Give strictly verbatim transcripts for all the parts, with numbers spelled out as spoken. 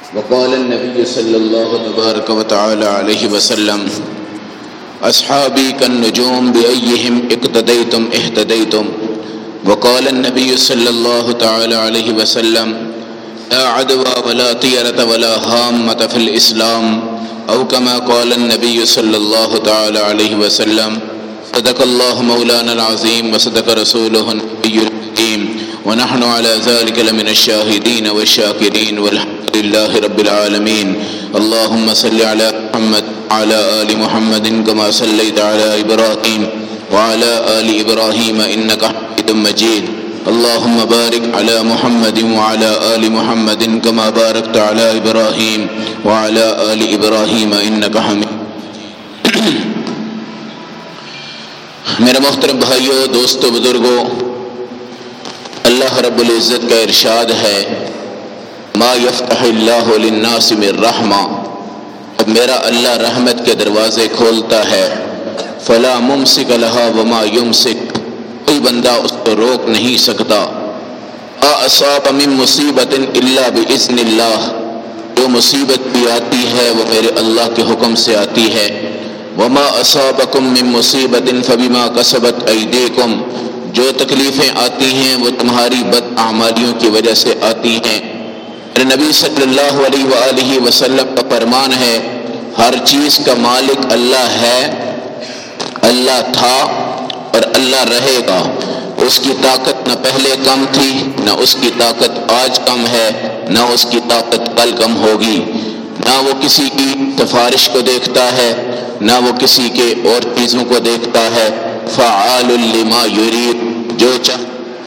وقال النبي صلى الله تبارك وتعالى عليه وسلم اصحابي كالنجوم بأيهم اقتديتم اهتديتم. وقال النبي صلى الله تعالى عليه وسلم لا عدوى ولا طيرة ولا هامة في الإسلام أو كما قال النبي صلى الله تعالى عليه وسلم. صدق الله مولانا العظيم وصدق رسوله النبي الكريم ونحن على ذلك لمن الشاهدين والشاكرين والحمد لله رب العالمين. اللهم صل على محمد وعلى آل محمد كما صليت على إبراهيم وعلى آل إبراهيم إنك حميد مجيد. اللهم بارك على محمد وعلى آل محمد كما باركت على إبراهيم وعلى آل إبراهيم إنك حميد. میرے محترم بھائیوں، دوستو، بزرگوں، اللہ رب العزت کا ارشاد ہے ما یفتح اللہ للناس من رحمہ، اب میرا اللہ رحمت کے دروازے کھولتا ہے فلا ممسک لہا وما یمسک، کوئی بندہ اس کو روک نہیں سکتا. ما اصاب من مصیبت الا باذن اللہ، جو مصیبت بھی آتی ہے وہ میرے اللہ کے حکم سے آتی ہے. وما اصابکم من مصیبت فبما کسبت ایدیکم، جو تکلیفیں آتی ہیں وہ تمہاری بد اعمالیوں کی وجہ سے آتی ہیں. نبی صلی اللہ علیہ وآلہ وسلم کا فرمان ہے ہر چیز کا مالک اللہ ہے، اللہ تھا اور اللہ رہے گا. اس کی طاقت نہ پہلے کم تھی، نہ اس کی طاقت آج کم ہے، نہ اس کی طاقت کل کم ہوگی. نہ وہ کسی کی سفارش کو دیکھتا ہے، نہ وہ کسی کے اور چیزوں کو دیکھتا ہے. فعال لما یرید، جو چاہے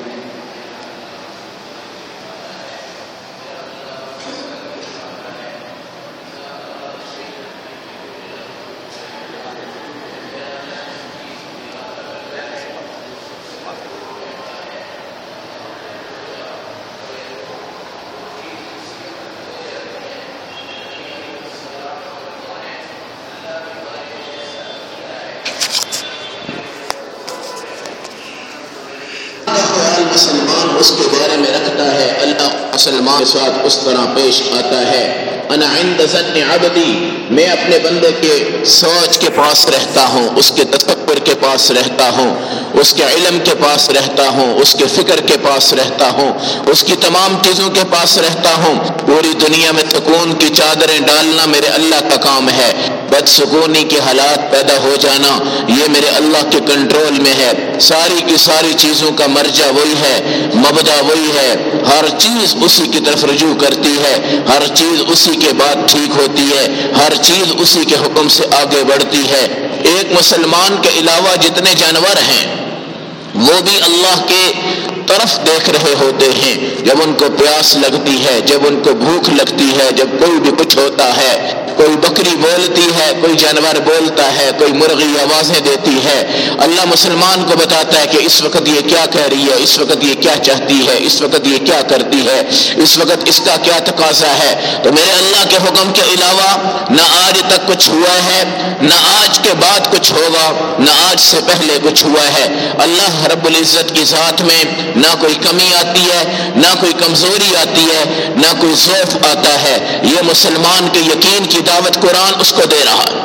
مسلمان اس کے بارے میں رکھتا ہے، اللہ مسلمان کے ساتھ اس طرح پیش آتا ہے. انا عند ظن عبدی، میں اپنے بندے کے سوچ کے پاس رہتا ہوں، اس کے تصور کے پاس رہتا ہوں، اس کے علم کے پاس رہتا ہوں، اس کے فکر کے پاس رہتا ہوں، اس کی تمام چیزوں کے پاس رہتا ہوں. پوری دنیا میں سکون کی چادریں ڈالنا میرے اللہ کا کام ہے، بد سکونی کے حالات پیدا ہو جانا یہ میرے اللہ کے کنٹرول میں ہے. ساری کی ساری چیزوں کا مرجع وہی ہے، مبدا وہی ہے، ہر چیز اسی کی طرف رجوع کرتی ہے، ہر چیز اسی کے بعد ٹھیک ہوتی ہے، ہر چیز اسی کے حکم سے آگے بڑھتی ہے. ایک مسلمان کے علاوہ جتنے جانور ہیں وہ بھی اللہ کے طرف دیکھ رہے ہوتے ہیں. جب ان کو پیاس لگتی ہے، جب ان کو بھوک لگتی ہے، جب کوئی بھی کچھ ہوتا ہے، کوئی بکری بولتی ہے، کوئی جانور بولتا ہے، کوئی مرغی آوازیں دیتی ہے، اللہ مسلمان کو بتاتا ہے کہ اس وقت یہ کیا کہہ رہی ہے، اس وقت یہ کیا چاہتی ہے، اس وقت یہ کیا کرتی ہے، اس وقت اس کا کیا تقاضا ہے. تو میرے اللہ کے حکم کے علاوہ نہ آج تک کچھ ہوا ہے، نہ آج کے بعد کچھ ہوگا، نہ آج سے پہلے کچھ ہوا ہے. اللہ رب العزت کی ذات میں نہ کوئی کمی آتی ہے، نہ کوئی کمزوری آتی ہے، نہ کوئی ضعف آتا ہے. یہ مسلمان کے یقین کی دعوت قرآن اس کو دے رہا ہے.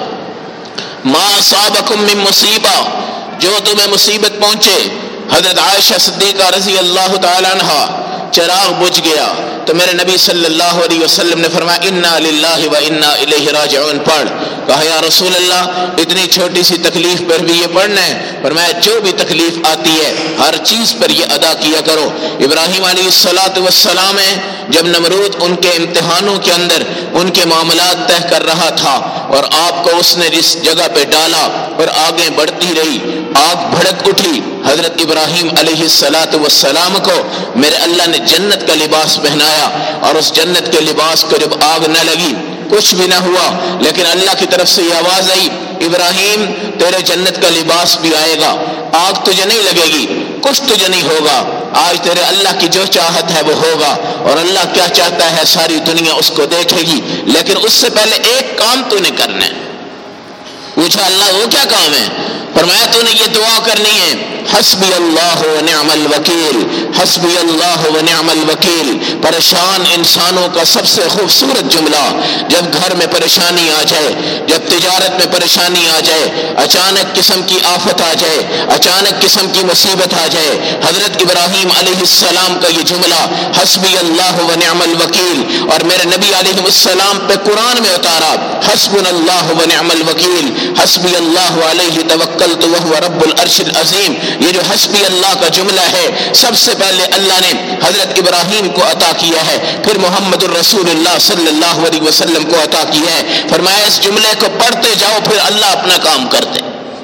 ما اصابکم من مصیبہ، جو تمہیں مصیبت پہنچے. حضرت عائشہ صدیقہ رضی اللہ تعالی عنہا چراغ بجھ گیا تو میرے نبی صلی اللہ علیہ وسلم نے فرمایا انا للہ و انا الیہ راجعون پڑھ. کہا یا رسول اللہ اتنی چھوٹی سی تکلیف پر بھی یہ پڑھنا ہے؟ فرمایا جو بھی تکلیف آتی ہے ہر چیز پر یہ ادا کیا کرو. ابراہیم علیہ الصلوۃ والسلام ہے جب نمرود ان کے امتحانوں کے اندر ان کے معاملات طے کر رہا تھا اور آپ کو اس نے جس جگہ پہ ڈالا اور آگے بڑھتی رہی، آگ بھڑک اٹھی. حضرت ابراہیم علیہ الصلوۃ والسلام کو میرے اللہ نے جنت کا لباس پہنایا اور اس جنت کے لباس کو جب آگ نہ لگی کچھ بھی نہ ہوا، لیکن اللہ کی طرف سے یہ آواز آئی ابراہیم تیرے جنت کا لباس بھی آئے گا، آگ تجھے نہیں لگے گی، کچھ تجھے نہیں ہوگا. آج تیرے اللہ کی جو چاہت ہے وہ ہوگا اور اللہ کیا چاہتا ہے ساری دنیا اس کو دیکھے گی، لیکن اس سے پہلے ایک کام تو نے کرنا ہے. پوچھا اللہ وہ کیا کام ہے؟ فرمایا تو نے یہ دعا کرنی ہے، حسبی اللہ و نعم الوکیل، حسبی اللہ و نعم الوکیل۔ پریشان انسانوں کا سب سے خوبصورت جملہ، جب گھر میں پریشانی آ جائے، جب تجارت میں پریشانی آ جائے، اچانک قسم کی آفت آ جائے، اچانک قسم کی مصیبت آ جائے، حضرت ابراہیم علیہ السلام کا یہ جملہ حسبی اللہ و نعم الوکیل، اور میرے نبی علیہ السلام پہ قرآن میں اتارا حسبنا اللہ و نعم الوکیل، حسبی اللہ علیہ توکلت وہو رب العرش العظیم۔ یہ جو حسبی اللہ کا جملہ ہے سب سے پہلے اللہ نے حضرت ابراہیم کو عطا کیا ہے، پھر محمد الرسول اللہ صلی اللہ علیہ وسلم کو عطا کیا ہے۔ فرمایا اس جملے کو پڑھتے جاؤ، پھر اللہ اپنا کام کرتے۔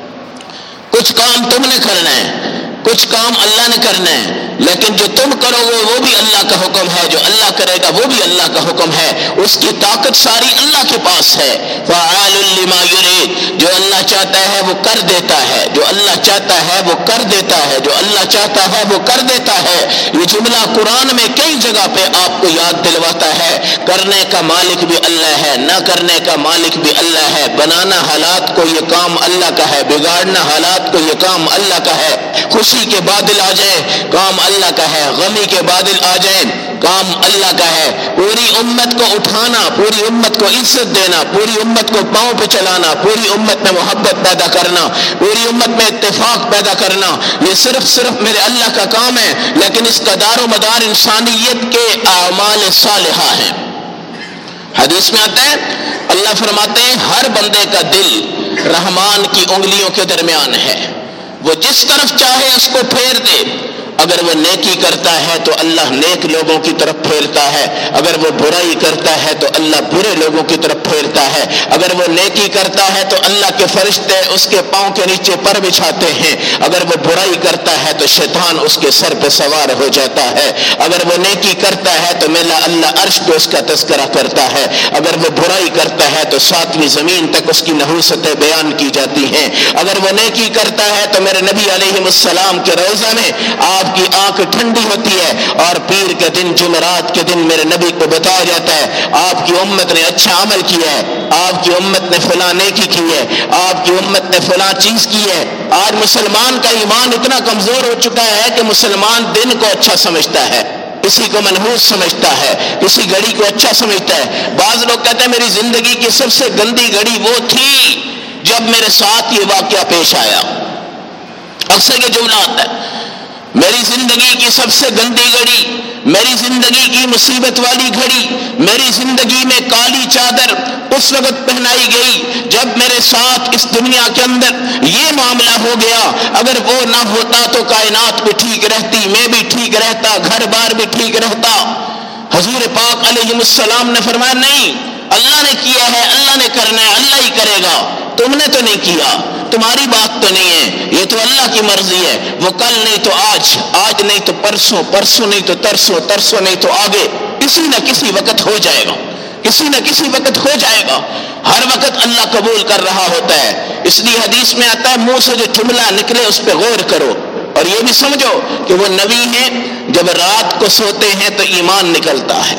کچھ کام تم نے کرنا ہے، کچھ کام اللہ نے کرنا ہے، لیکن جو تم کرو گے وہ بھی اللہ کا حکم ہے، جو اللہ کرے گا وہ بھی اللہ کا حکم ہے۔ اس کی طاقت ساری اللہ کے پاس ہے۔ فعال لما یرید، جو اللہ چاہتا ہے وہ کر دیتا ہے، جو اللہ چاہتا ہے وہ کر دیتا ہے، جو اللہ چاہتا ہے وہ کر دیتا ہے۔ یہ جملہ قرآن میں کئی جگہ پہ آپ کو یاد دلواتا ہے، کرنے کا مالک بھی اللہ ہے، نہ کرنے کا مالک بھی اللہ ہے، بنانا حالات کو یہ کام اللہ کا ہے، بگاڑنا حالات کو یہ کام اللہ کا ہے، خوشی کے بادل آ جائے کام اللہ کا ہے، غمی کے بادل آ جائیں کام اللہ کا ہے۔ پوری امت کو اٹھانا، پوری امت کو عزت دینا، پوری امت کو پاؤں پہ چلانا، پوری امت میں محبت پیدا کرنا، پوری امت میں اتفاق پیدا کرنا، یہ صرف صرف میرے اللہ کا کام ہے، لیکن اس کا دار و مدار انسانیت کے اعمال صالحہ ہیں۔ حدیث میں آتا ہے اللہ فرماتے ہیں ہر بندے کا دل رحمان کی انگلیوں کے درمیان ہے، وہ جس طرف چاہے اس کو پھیر دے۔ اگر وہ نیکی کرتا ہے تو اللہ نیک لوگوں کی طرف پھیرتا ہے، اگر وہ برائی کرتا ہے تو اللہ برے لوگوں کی طرف پھیرتا ہے۔ اگر وہ نیکی کرتا ہے تو اللہ کے فرشتے اس کے پاؤں کے نیچے پر بچھاتے ہیں، اگر وہ برائی کرتا ہے تو شیطان اس کے سر پہ سوار ہو جاتا ہے۔ اگر وہ نیکی کرتا ہے تو میلا اللہ عرش پہ اس کا تذکرہ کرتا ہے، اگر وہ برائی کرتا ہے تو ساتویں زمین تک اس کی نحوستیں بیان کی جاتی ہیں۔ اگر وہ نیکی کرتا ہے تو میرے نبی علیہ السلام کے روضہ میں آپ کی آنکھ ٹھنڈی ہوتی ہے، اور پیر کے دن جمعرات کے دن میرے نبی کو بتایا جاتا ہے آپ کی امت نے اچھا عمل کیا ہے، آپ کی امت نے فلاں نیکی کی ہے، آپ کی امت نے فلاں چیز کی ہے۔ آج مسلمان کا ایمان اتنا کمزور ہو چکا ہے کہ مسلمان دن کو اچھا سمجھتا ہے، کسی کو منحوس سمجھتا ہے، کسی گھڑی کو اچھا سمجھتا ہے۔ بعض لوگ کہتے ہیں میری زندگی کی سب سے گندی گھڑی وہ تھی جب میرے ساتھ یہ واقعہ پیش آیا۔ اکثر یہ جملہ آتا ہے میری زندگی کی سب سے گندی گھڑی، میری زندگی کی مصیبت والی گھڑی، میری زندگی میں کالی چادر اس وقت پہنائی گئی جب میرے ساتھ اس دنیا کے اندر یہ معاملہ ہو گیا۔ اگر وہ نہ ہوتا تو کائنات بھی ٹھیک رہتی، میں بھی ٹھیک رہتا، گھر بار بھی ٹھیک رہتا۔ حضور پاک علیہ السلام نے فرمایا نہیں، اللہ نے کیا ہے، اللہ نے کرنا ہے، اللہ ہی کرے گا، تم نے تو نہیں کیا، تمہاری بات تو نہیں ہے، یہ تو اللہ کی مرضی ہے۔ وہ کل نہیں تو آج، آج نہیں تو پرسوں، پرسوں نہیں تو ترسوں، ترسوں نہیں تو آگے، کسی نہ کسی وقت ہو جائے گا، کسی نہ کسی وقت ہو جائے گا۔ ہر وقت اللہ قبول کر رہا ہوتا ہے، اس لیے حدیث میں آتا ہے منہ سے جو جملہ نکلے اس پہ غور کرو، اور یہ بھی سمجھو کہ وہ نبی ہیں، جب رات کو سوتے ہیں تو ایمان نکلتا ہے،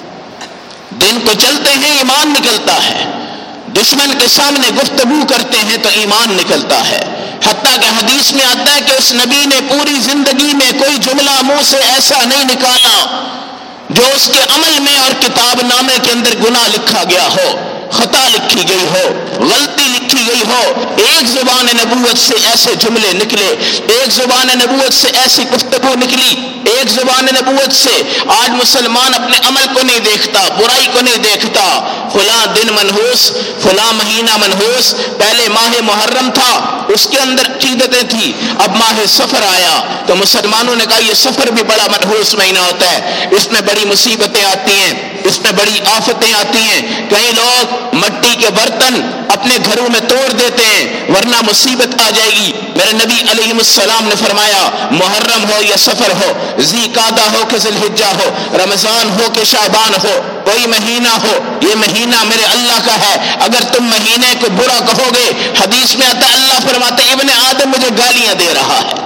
دن کو چلتے ہیں ایمان نکلتا ہے، دشمن کے سامنے گفتگو کرتے ہیں تو ایمان نکلتا ہے۔ حتیٰ کہ حدیث میں آتا ہے کہ اس نبی نے پوری زندگی میں کوئی جملہ منہ سے ایسا نہیں نکالا جو اس کے عمل میں اور کتاب نامے کے اندر گناہ لکھا گیا ہو، خطا لکھی گئی ہو، غلطی لکھی گئی ہو۔ ایک زبان نبوت سے ایسے جملے نکلے، ایک زبان نبوت سے ایسی گفتگو نکلی، ایک زبان نبوت سے۔ آج مسلمان اپنے عمل کو نہیں دیکھتا، برائی کو نہیں دیکھتا، فلاں دن منحوس، فلاں مہینہ منحوس، پہلے ماہ محرم تھا اس کے اندر عقیدتیں تھی، اب ماہ سفر آیا تو مسلمانوں نے کہا یہ سفر بھی بڑا منحوس مہینہ ہوتا ہے، اس میں بڑی مصیبتیں آتی ہیں، اس میں بڑی آفتیں آتی ہیں۔ کئی لوگ مٹی کے برتن اپنے گھروں میں توڑ دیتے ہیں ورنہ مصیبت آ جائے گی۔ میرے نبی علیہ السلام نے فرمایا محرم ہو یا سفر ہو، ذی قعدہ ہو کہ ذی الحجہ ہو، رمضان ہو کہ شعبان ہو، کوئی مہینہ ہو، یہ مہینہ میرے اللہ کا ہے۔ اگر تم مہینے کو برا کہو گے، حدیث میں آتا ہے اللہ فرماتے ابن آدم مجھے گالیاں دے رہا ہے،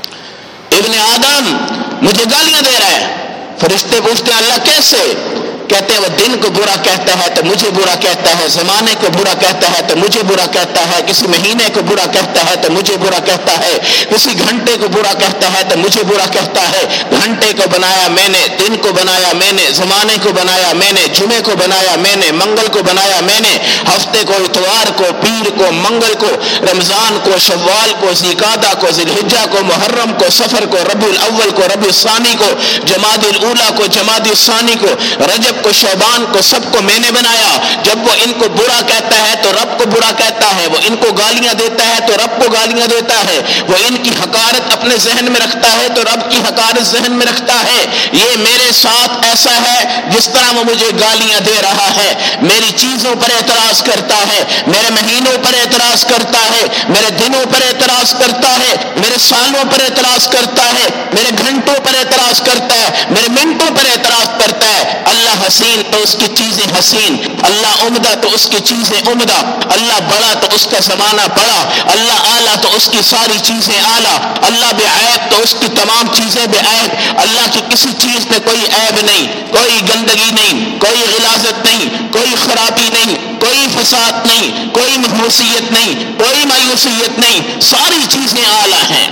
ابن آدم مجھے گالیاں دے رہا ہے۔ فرشتے پوچھتے ہیں اللہ کیسے؟ کہتے ہیں وہ دن کو برا کہتا ہے تو مجھے برا کہتا ہے، زمانے کو برا کہتا ہے تو مجھے برا کہتا ہے، کسی مہینے کو برا کہتا ہے تو مجھے برا کہتا ہے، کسی گھنٹے کو برا کہتا ہے تو مجھے برا کہتا ہے۔ گھنٹے کو بنایا میں نے، دن کو بنایا میں نے، زمانے کو بنایا میں نے، جمعے کو بنایا میں نے، منگل کو بنایا میں نے، ہفتے کو، اتوار کو، پیر کو، منگل کو، رمضان کو، شوال کو، ذوالقعدہ کو، ذی الحجہ کو، محرم کو، سفر کو، ربیع الاول کو، ربیع الثانی کو، جمادی الاولیٰ کو، جمادی الثانی کو، رجب کو، شعبان کو، سب کو میں نے بنایا۔ جب وہ ان کو برا کہتا ہے تو رب کو برا کہتا ہے، وہ ان کو گالیاں دیتا ہے تو رب کو گالیاں دیتا ہے، وہ ان کی حقارت اپنے ذہن میں رکھتا ہے تو رب کی حقارت ذہن میں رکھتا ہے۔ یہ میرے ساتھ ایسا ہے جس طرح وہ مجھے گالیاں دے رہا ہے، میری چیزوں پر اعتراض کرتا ہے، میرے مہینوں پر اعتراض کرتا ہے، میرے دنوں پر اعتراض کرتا ہے، میرے سالوں پر اعتراض کرتا ہے، میرے گھنٹوں پر اعتراض کرتا ہے، میرے منٹوں پر اعتراض کرتا ہے۔ اللہ حسین تو اس کی چیزیں حسین، اللہ عمدہ تو اس کی چیزیں عمدہ، اللہ بڑا تو اس کا زمانہ بڑا، اللہ اعلیٰ تو اس کی ساری چیزیں اعلیٰ، اللہ بے عیب تو اس کی تمام چیزیں بے عیب۔ اللہ کی کسی چیز میں کوئی عیب نہیں، کوئی گندگی نہیں، کوئی غلاظت نہیں، کوئی خرابی نہیں، کوئی فساد نہیں، کوئی محوسیت نہیں، کوئی مایوسیت نہیں، ساری چیزیں اعلیٰ ہیں،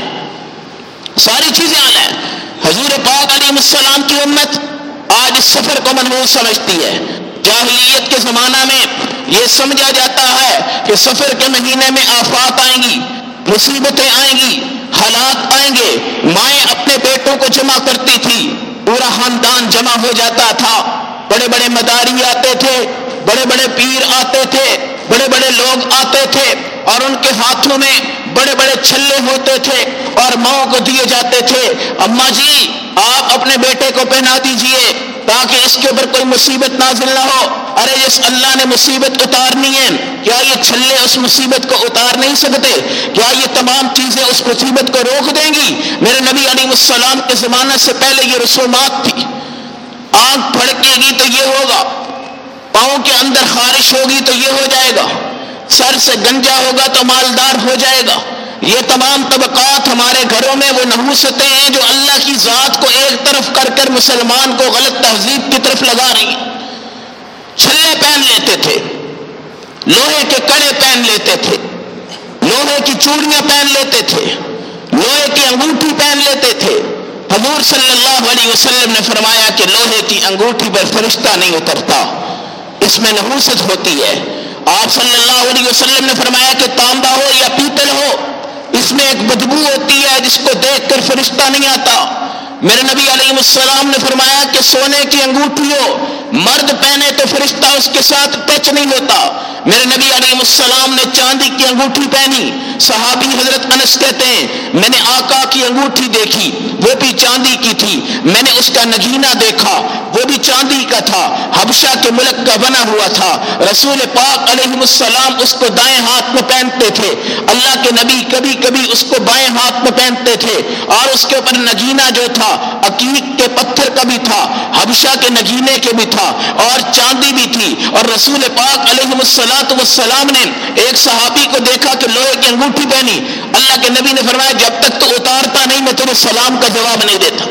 ساری چیزیں اعلیٰ ہیں۔ حضور پاک علیہ السلام کی امت آج اس سفر کو منحوس سمجھتی ہے۔ جاہلیت کے زمانہ میں یہ سمجھا جاتا ہے کہ سفر کے مہینے میں آفات آئیں گی، مصیبتیں آئیں گی، حالات آئیں گے۔ مائیں اپنے بیٹوں کو جمع کرتی تھی، پورا خاندان جمع ہو جاتا تھا، بڑے بڑے مداری آتے تھے، بڑے بڑے پیر آتے تھے، بڑے بڑے لوگ آتے تھے، اور ان کے ہاتھوں میں بڑے بڑے چھلے ہوتے تھے اور ماؤں کو دیے جاتے تھے۔ اماں جی آپ اپنے بیٹے کو پہنا دیجئے تاکہ اس کے اوپر کوئی مصیبت نازل نہ ہو۔ ارے جس اللہ نے مصیبت اتارنی ہے، کیا یہ چھلے اس مصیبت کو اتار نہیں سکتے؟ کیا یہ تمام چیزیں اس مصیبت کو روک دیں گی؟ میرے نبی علیہ السلام کے زمانے سے پہلے یہ رسومات تھی۔ آنکھ پھڑکے گی تو یہ ہوگا، پاؤں کے اندر خارش ہوگی تو یہ ہو جائے گا، سر سے گنجا ہوگا تو مالدار ہو جائے گا۔ یہ تمام طبقات ہمارے گھروں میں وہ نحوستیں ہیں جو اللہ کی ذات کو ایک طرف کر کر مسلمان کو غلط تہذیب کی طرف لگا رہی ہیں۔ چھلے پہن لیتے تھے، لوہے کے کڑے پہن لیتے تھے، لوہے کی چوڑیاں پہن لیتے تھے، لوہے کی انگوٹھی پہن لیتے تھے۔ حضور صلی اللہ علیہ وسلم نے فرمایا کہ لوہے کی انگوٹھی پر فرشتہ نہیں اترتا، اس میں نحوست ہوتی ہے۔ آپ صلی اللہ علیہ وسلم نے فرمایا کہ تانبا ہو یا پیتل ہو، اس میں ایک بدبو ہوتی ہے جس کو دیکھ کر فرشتہ نہیں آتا۔ میرے نبی علیہ السلام نے فرمایا کہ سونے کی انگوٹھی ہو، مرد پہنے تو فرشتہ اس کے ساتھ ٹچ نہیں ہوتا۔ میرے نبی علیہ السلام نے چاندی کی انگوٹھی پہنی۔ صحابی حضرت انس کہتے ہیں میں نے آقا کی انگوٹھی دیکھی، وہ بھی چاندی کی تھی، میں نے اس کا نگینہ دیکھا، وہ بھی چاندی کا تھا، حبشہ کے ملک کا بنا ہوا تھا۔ رسول پاک علیہ السلام اس کو دائیں ہاتھ میں پہنتے تھے، اللہ کے نبی کبھی کبھی اس کو بائیں ہاتھ میں پہنتے تھے، اور اس کے اوپر نگینہ جو تھا عقیق کے پتھر کا بھی تھا، حبشہ کے نگینے کے بھی تھا، اور چاندی بھی تھی۔ اور رسول پاک علیہ السلام نے ایک صحابی کو دیکھا کہ لوہے کی انگوٹھی پہنی، اللہ کے نبی نے فرمایا جب تک تو اتارتا نہیں میں تیرے سلام کا جواب نہیں دیتا۔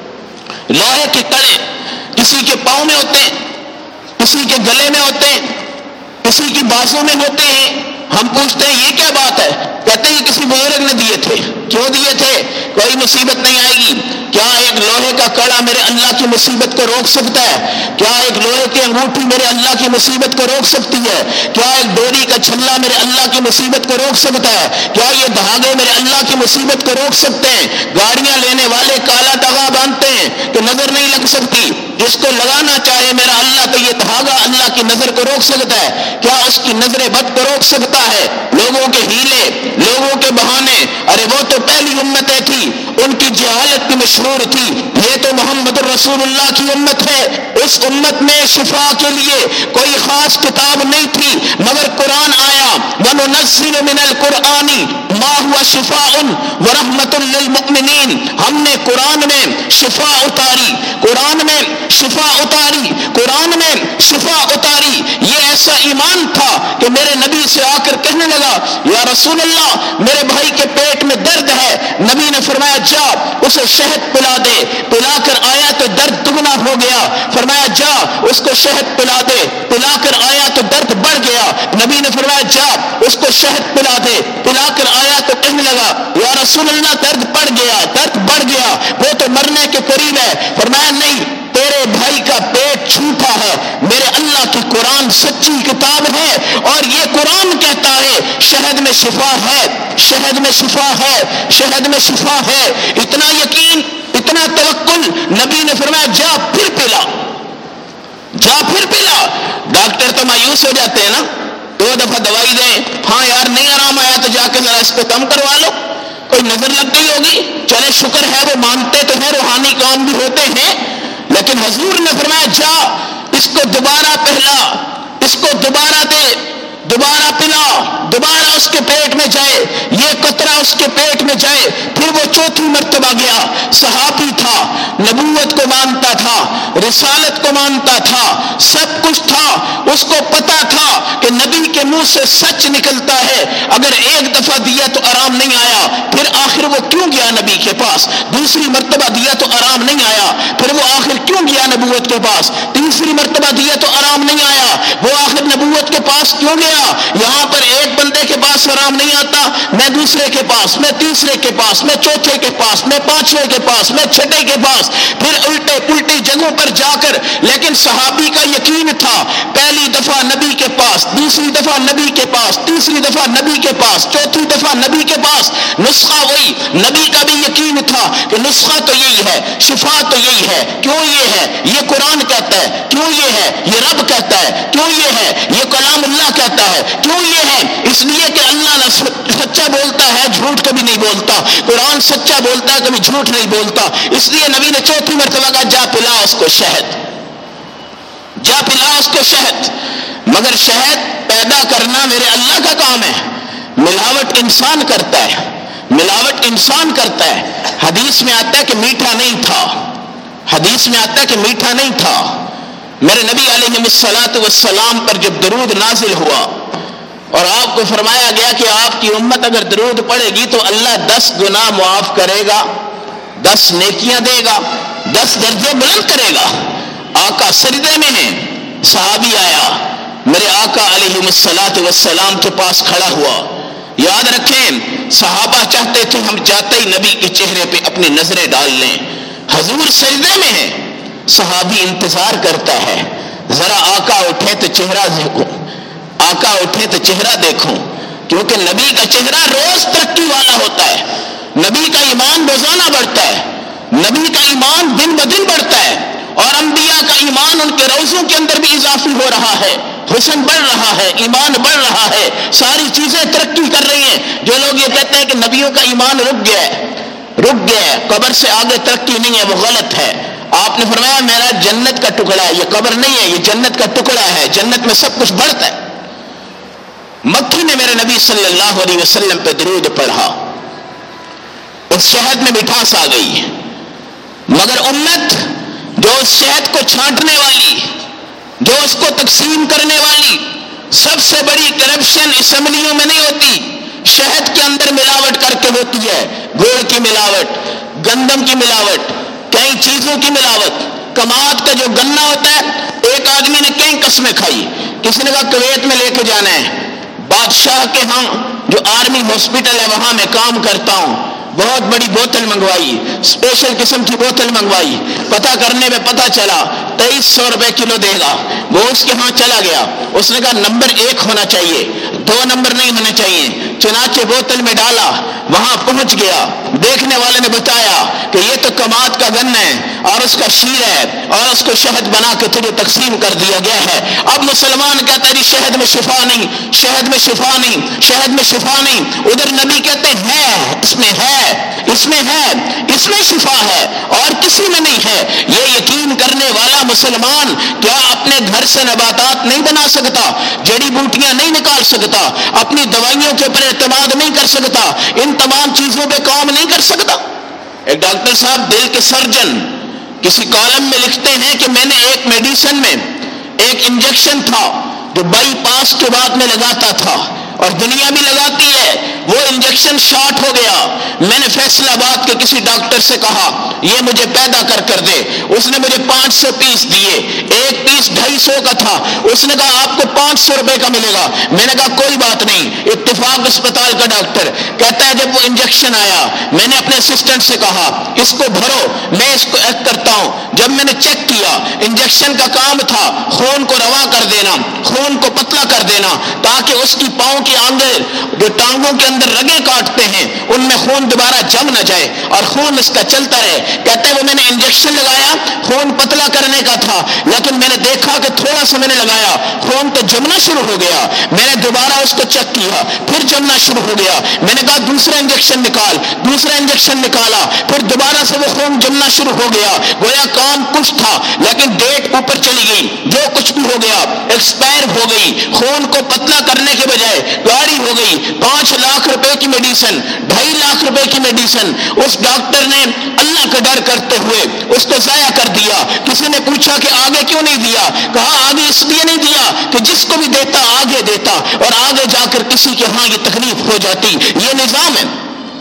لوہے کے کڑے کسی کے پاؤں میں ہوتے ہیں، کسی کے گلے میں ہوتے ہیں، کسی کی بازوں میں ہوتے ہیں۔ ہم پوچھتے ہیں یہ کیا بات ہے؟ کہتے ہیں یہ کسی بزرگ نے دیے تھے۔ کیوں دیے تھے؟ کوئی مصیبت نہیں آئے گی۔ کیا ایک لوہے کا کڑا میرے اللہ کی مصیبت کو روک سکتا ہے؟ کیا ایک لوہے کی انگوٹھی میرے اللہ کی مصیبت کو روک سکتی ہے؟ کیا ایک ڈوری کا چھلا میرے اللہ کی مصیبت کو روک سکتا ہے؟ کیا یہ دھاگے میرے اللہ کی مصیبت کو روک سکتے ہیں؟ گاڑیاں لینے والے کالا دھاگا باندھتے ہیں کہ نظر نہیں لگ سکتی، جس کو لگانا چاہے میرا اللہ تو یہ دھاگا اللہ کی نظر کو روک سکتا ہے۔ کیا اس کی نظر بد کو روک سکتا ہے؟ لوگوں کے ہیلے، لوگوں کے بہانے، ارے وہ تو پہلی امتیں تھی، ان کی جہالت کی مشہور تھی، یہ تو محمد رسول اللہ کی امت ہے۔ اس امت میں شفا کے لیے کوئی خاص کتاب نہیں تھی، مگر قرآن آیا، وَنُنَزِّلُ مِنَ الْقُرْآنِ مَا هُوَ شِفَاءٌ وَرَحْمَةٌ لِّلْمُؤْمِنِينَ۔ ہم نے قرآن میں شفا اتاری، قرآن میں شفا اتاری، قرآن میں شفا اتاری۔ یہ ایسا ایسا ایمان تھا کہ میرے نبی سے آ کر کہنے لگا یا رسول اللہ میرے بھائی کے پیٹ میں درد ہے. نبی نے فرمایا جا اسے شہد پلا دے. پلا کر آیا تو درد دگنا ہو گیا. فرمایا جا اس کو شہد پلا دے. پلا کر آیا تو درد بڑھ گیا. نبی نے فرمایا جا اس کو شہد پلا دے. پلا کر آیا تو کہنے لگا یا رسول اللہ درد بڑھ گیا درد بڑھ گیا وہ تو مرنے کے قریب ہے. فرمایا نہیں تیرے بھائی کا پیٹ جھوٹا ہے. میرے اللہ کی قرآن سچی کتاب ہے اور یہ قرآن کہتا ہے شہد میں شفا ہے شہد میں شفا ہے شہد میں شفا ہے. اتنا یقین اتنا توکل. نبی نے فرمایا جا پھر پلا جا پھر پلا. ڈاکٹر تو مایوس ہو جاتے ہیں نا, دو دفعہ دوائی دیں, ہاں یار نہیں آرام آیا تو جا کے ذرا اس کو کم کروا لو, کوئی نظر لگ گئی ہوگی, چلے شکر ہے وہ مانتے تو ہیں روحانی کام بھی ہوتے ہیں. لیکن حضور نے فرمایا جا اس کو دوبارہ پہلا, اس کو دوبارہ دے, دوبارہ پلا, دوبارہ اس کے پیٹ میں جائے, یہ قطرہ اس کے پیٹ میں جائے. پھر وہ چوتھی مرتبہ گیا. صحابی تھا, نبوت کو مانتا تھا, رسالت کو مانتا تھا, سب کچھ تھا. اس کو پتا تھا کہ نبی کے منہ سے سچ نکلتا ہے. اگر ایک دفعہ دیا تو آرام نہیں آیا, پھر آخر وہ کیوں گیا نبی کے پاس. دوسری مرتبہ دیا تو آرام نہیں آیا, پھر وہ آخر کیوں گیا نبوت کے پاس. تیسری مرتبہ دیا تو آرام نہیں آیا, وہ آخر نبوت کے پاس کیوں گیا. یہاں پر ایک بندے کے پاس آرام نہیں آتا, میں دوسرے کے پاس, میں تیسرے کے پاس, میں چوتھے کے پاس, میں پانچویں کے پاس, میں چھٹے کے پاس, پھر الٹے پلٹی جگہوں پر جا کر. لیکن صحابی کا یقین تھا پہلی دفعہ نبی کے پاس, دوسری دفعہ نبی کے پاس, تیسری دفعہ نبی کے پاس, چوتھی دفعہ نبی کے پاس. نسخہ وہی. نبی کا بھی یقین تھا کہ نسخہ تو یہی ہے, شفا تو یہی ہے. کیوں یہ ہے, یہ قرآن کہتا ہے. کیوں یہ ہے, یہ رب کہتا ہے. کیوں یہ ہے, یہ کلام اللہ کہتا ہے. کیوں یہ ہے, اس لیے کہ اللہ سچا بولتا ہے, جھوٹ کبھی نہیں بولتا. قرآن سچا بولتا ہے, کبھی جھوٹ نہیں بولتا. اس لیے نبی نے چوتھی مرتبہ کہا جا پلا اس کو شہد, جا پلا اس کو شہد. مگر شہد پیدا کرنا میرے اللہ کا کام ہے. ملاوٹ انسان کرتا ہے, ملاوٹ انسان کرتا ہے. حدیث میں آتا ہے کہ میٹھا نہیں تھا, حدیث میں آتا ہے کہ میٹھا نہیں تھا. میرے نبی علیہ الصلوۃ والسلام پر جب درود نازل ہوا اور آپ کو فرمایا گیا کہ آپ کی امت اگر درود پڑھے گی تو اللہ دس گناہ معاف کرے گا, دس نیکیاں دے گا, دس درجے بلند کرے گا. آقا سجدے میں ہیں, صحابی آیا, میرے آقا علیہ الصلوۃ والسلام کے پاس کھڑا ہوا. یاد رکھیں صحابہ چاہتے تھے ہم جاتے ہی نبی کے چہرے پہ اپنی نظریں ڈال لیں. حضور سجدے میں ہیں, صحابی انتظار کرتا ہے ذرا آقا اٹھے تو چہرہ دیکھوں, آقا اٹھے تو چہرہ دیکھوں. کیونکہ نبی کا چہرہ روز ترقی والا ہوتا ہے, نبی کا ایمان روزانہ بڑھتا ہے, نبی کا ایمان دن بدن بڑھتا ہے. اور انبیاء کا ایمان ان کے روزوں کے اندر بھی اضافی ہو رہا ہے, حسن بڑھ رہا ہے, ایمان بڑھ رہا ہے, ساری چیزیں ترقی کر رہی ہیں. جو لوگ یہ کہتے ہیں کہ نبیوں کا ایمان رک گیا ہے, رک گیا ہے, قبر سے آگے ترقی نہیں ہے, وہ غلط ہے. آپ نے فرمایا میرا جنت کا ٹکڑا ہے, یہ قبر نہیں ہے, یہ جنت کا ٹکڑا ہے, جنت میں سب کچھ بڑھتا ہے. مکھی نے میرے نبی صلی اللہ علیہ وسلم پہ درود پڑھا, اس شہد میں مٹھاس آ گئی. مگر امت جو اس شہد کو چھانٹنے والی, جو اس کو تقسیم کرنے والی, سب سے بڑی کرپشن اسمبلیوں میں نہیں ہوتی, شہد کے اندر ملاوٹ کر کے ہوتی ہے. گوڑ کی ملاوٹ, گندم کی ملاوٹ, کئی چیزوں کی ملاوٹ. کماد کا جو گنا ہوتا ہے, ایک آدمی نے کئی قسمیں کھائی, کسی نے کہا کویت میں لے کے جانا ہے. بادشاہ کے ہاں جو آرمی ہاسپٹل ہے وہاں میں کام کرتا ہوں, بہت بڑی بوتل منگوائی, اسپیشل قسم کی بوتل منگوائی. پتہ کرنے میں پتہ چلا تیئیس سو روپے کلو دے گا. وہ اس کے ہاں چلا گیا, اس نے کہا نمبر ایک ہونا چاہیے, دو نمبر نہیں ہونے چاہیے. چنانچہ بوتل میں ڈالا, وہاں پہنچ گیا, دیکھنے والے نے بتایا کہ یہ تو کماد کا گن ہے اور اس کا شیر ہے, اور اس کو شہد بنا کے تجھے تقسیم کر دیا گیا ہے. اب مسلمان کہتا ہے شہد میں شفا نہیں, شہد میں شفا نہیں, شہد میں شفا نہیں. ادھر نبی کہتے ہیں اس میں ہے, اس میں ہے, اس میں شفا ہے اور کسی میں نہیں ہے. یہ یقین کرنے والا مسلمان کیا اپنے گھر سے نباتات نہیں بنا سکتا, جڑی بوٹیاں نہیں نکال سکتا, اپنی دوائیوں کے اوپر اعتماد نہیں کر سکتا, ان تمام چیزوں پہ کام نہیں کر سکتا؟ ایک ڈاکٹر صاحب دل کے سرجن کسی کالم میں لکھتے ہیں کہ میں نے ایک میڈیسن میں ایک انجیکشن تھا, جو بائی پاس کے بعد میں لگاتا تھا اور دنیا بھی لگاتی ہے، وہ انجیکشن شارٹ ہو گیا. میں نے فیصل آباد کے کسی ڈاکٹر سے کہا یہ مجھے پیدا کر کر دے. اس نے مجھے پانچ سو پیس دیے. ایک پیس ڈھائی سو کا تھا. اس نے کہا آپ کو پانچ سو روپے کا ملے گا. میں نے کہا کوئی بات نہیں. اتفاق اسپتال کا ڈاکٹر کہتا ہے جب وہ انجیکشن آیا میں نے اپنے اسسٹنٹ سے کہا اس کو بھرو، میں اس کو ایک کرتا ہوں. جب میں نے چیک کیا انجیکشن کا کام تھا خون کو روا کر دینا، خون کو پتلا کر دینا تاکہ اس کی پاؤں کی آنگیں جو ٹانگوں کے اندر رگیں کاٹتے ہیں ان میں خون دوبارہ جم نہ جائے اور خون اس کا چلتا رہے. کہتے ہیں وہ میں نے انجیکشن لگایا خون پتلا کرنے کا تھا، لیکن میں نے دیکھا کہ تھوڑا سا میں نے لگایا خون تو جمنا شروع ہو گیا. میں نے دوبارہ اس کو چیک کیا پھر جمنا شروع ہو گیا. میں نے کہا دوسرا انجیکشن نکال، دوسرا انجیکشن نکالا، پھر دوبارہ سے وہ خون جمنا شروع ہو گیا. گویا کام کچھ تھا لیکن ڈیٹ اوپر چلی گئی. جو کچھ بھی ہو گیا ایکسپائر ہو گئی. خون کو پتلا کرنے کے بجائے گاڑی ہو گئی. پانچ لاکھ روپے کی میڈیسن، ڈھائی لاکھ روپے کی میڈیسن اس ڈاکٹر نے اللہ کا ڈر کرتے ہوئے اس کو ضائع کر دیا. کسی نے پوچھا کہ آگے کیوں نہیں دیا؟ کہا آگے اس لیے نہیں دیا کہ جس کو بھی دیتا آگے دیتا اور آگے جا کر کسی کے ہاں یہ تکلیف ہو جاتی. یہ نظام ہے.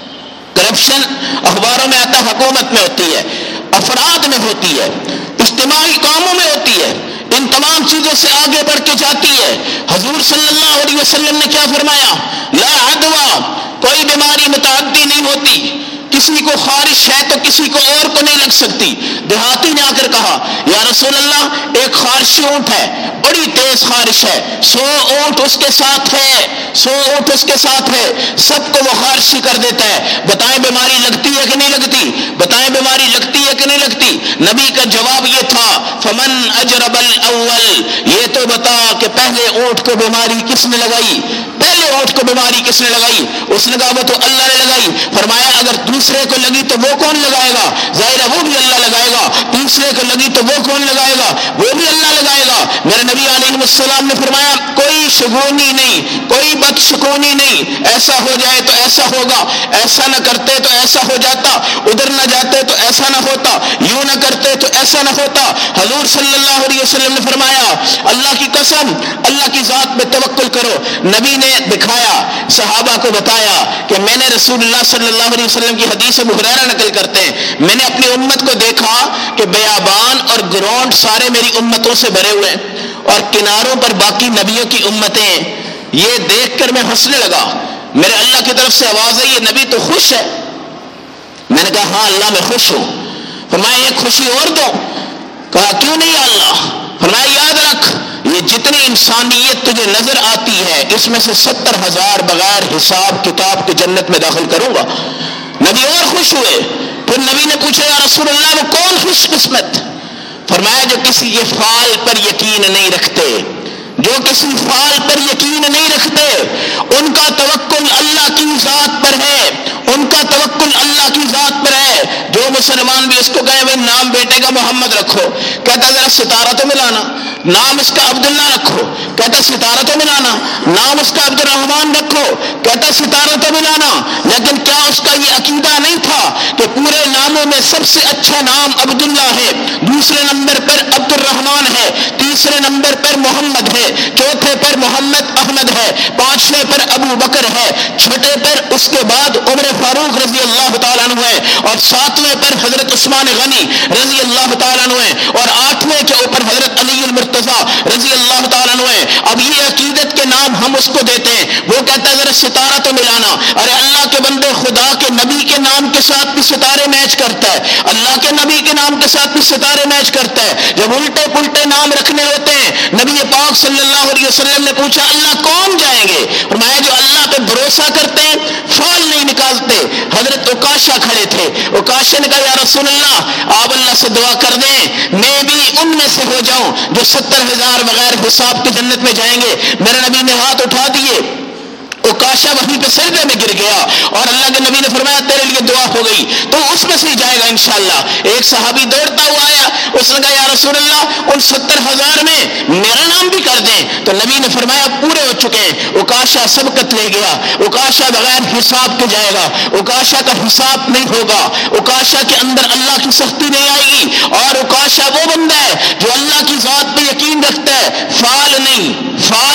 کرپشن اخباروں میں آتا ہے، حکومت میں ہوتی ہے، افراد میں ہوتی ہے، اجتماعی کاموں میں ہوتی ہے. ان تمام چیزوں سے آگے بڑھ کے جاتی ہے. حضور صلی اللہ علیہ وسلم نے کیا فرمایا؟ لا عدوہ، کوئی بیماری متعدی نہیں ہوتی. کسی کو خارش ہے تو کسی کو اور کو نہیں لگ سکتی. دیہاتی نے آ کر کہا یا رسول اللہ ایک خارشی اونٹ ہے، بڑی تیز خارش ہے، سو اونٹ اس کے ساتھ ہے، سو اونٹ اس کے ساتھ ہے، سب کو وہ خارشی کر دیتا ہے. بتائیں بیماری لگتی ہے کہ نہیں لگتی؟ بتائیں بیماری لگتی ہے کہ نہیں لگتی؟ نبی کا جواب یہ تھا فمن اجرب الاول، یہ تو بتا کہ پہلے اونٹ کو بیماری کس نے لگائی؟ پہلے اونٹ کو بیماری کس نے لگائی؟ اس نے کہا وہ تو اللہ نے لگائی. فرمایا اگر دوسرے کو لگی تو وہ کون لگائے گا؟ ظاہر ہے وہ بھی اللہ لگائے گا. تیسرے کو لگی تو وہ کون لگائے گا؟ وہ بھی اللہ لگائے گا. میرے نبی علیہ السلام نے فرمایا کوئی شگونی نہیں، کوئی بدشگونی نہیں. ایسا ہو جائے تو ایسا ہوگا، ایسا نہ کرتے تو ایسا ہو جاتا، ادھر نہ جاتے تو ایسا نہ ہوتا، یوں نہ کرتے تو ایسا نہ ہوتا. حضور صلی اللہ علیہ وسلم نے فرمایا اللہ کی قسم اللہ کی ذات پہ توکل کرو. نبی نے دکھایا، صحابہ کو بتایا کہ میں نے رسول اللہ صلی اللہ علیہ وسلم کی حدیث ابو ہریرہ نقل کرتے ہیں، میں نے اپنی امت کو دیکھا کہ بیابان اور گراؤنڈ سارے میری امتوں سے بھرے ہوئے ہیں اور کناروں پر باقی نبیوں کی امتیں. یہ دیکھ کر میں ہنسنے لگا. میرے اللہ کی طرف سے آواز ہے یہ نبی تو خوش ہے. میں نے کہا ہاں اللہ میں خوش ہوں. فرمایا ایک خوشی اور دو. کہا کیوں نہیں یا اللہ؟ فرمایا یاد رکھ یہ جتنی انسانیت تجھے نظر آتی ہے اس میں سے ستر ہزار بغیر حساب کتاب کے جنت میں داخل کروں گا. نبی اور خوش ہوئے. پھر نبی نے پوچھا یا رسول اللہ وہ کون خوش قسمت؟ فرمایا جو کسی یہ فعال پر یقین نہیں رکھتے، جو کسی فعال پر یقین نہیں رکھتے، ان کا توکل اللہ کی ذات پر ہے، ان کا توکل اللہ کی ذات پر ہے. جو مسلمان بھی اس کو کہے بھائی نام بیٹے کا محمد رکھو، کہتا ذرا ستارہ تو ملانا. نام اس کا عبداللہ رکھو، کہتا ستارہ تو ملانا. نام اس کا عبد الرحمان رکھو، کہتا ستارہ تو ملانا. لیکن کیا اس کا یہ عقیدہ نہیں تھا کہ پورے ناموں میں سب سے اچھا نام عبداللہ ہے، دوسرے نمبر پر عبد الرحمان ہے، تیسرے نمبر پر محمد ہے، چوتھے پر محمد احمد ہے، پانچویں پر ابو بکر ہے، چھٹے پر اس کے بعد عمر فاروق رضی اللہ تعالیٰ عنہ ہے، اور ساتویں پر حضرت عثمان غنی رضی اللہ تعالیٰ عنہ ہے، اور آٹھویں کے اوپر حضرت علی المرتضیٰ رضی اللہ تعالیٰ عنہ ہے. اب یہ عقیدت کے نام ہم اس کو دیتے ہیں. وہ کہتا ہے ذرا ستارہ تو ملانا. ارے اللہ کے بندے خدا کے نبی کے نام کے ساتھ بھی ستارے میچ کرتا ہے، اللہ کے نبی کے نام کے ساتھ بھی ستارے میچ کرتا ہے. جب الٹے پلٹے نام رکھنے ہوتے ہیں نبی پاک صلی اللہ علیہ وسلم نے پوچھا اللہ کون جائیں گے؟ فرمایا جو اللہ پہ بھروسہ کرتے ہیں فال نہیں نکالتے. حضرت عکاشہ کھڑے تھے. عکاشہ نے کہا یا رسول اللہ آپ اللہ سے دعا کر دیں میں بھی ان میں سے ہو جاؤں جو ستر ہزار بغیر حساب کی جنت میں جائیں گے. میرے نبی نے ہاتھ اٹھا دیے. عکاشہ وہیں پہ سجدے میں گر گیا اور اللہ کے نبی نے فرمایا تیرے لیے دعا ہو گئی تو اس میں سے ہی جائے گا انشاءاللہ. ایک صحابی دوڑتا ہوا آیا، اس نے کہا یا رسول اللہ ان ستر ہزار میں میرا نام بھی کر دیں. تو نبی نے فرمایا پورے ہو چکے ہیں. عکاشہ سبقت لے گیا. عکاشہ بغیر حساب کے جائے گا. عکاشہ کا حساب نہیں ہوگا. عکاشہ کے اندر اللہ کی سختی نہیں آئے گی. اور عکاشہ وہ بندہ ہے جو اللہ کی ذات پہ یقین رکھتا ہے، فعال نہیں. فعال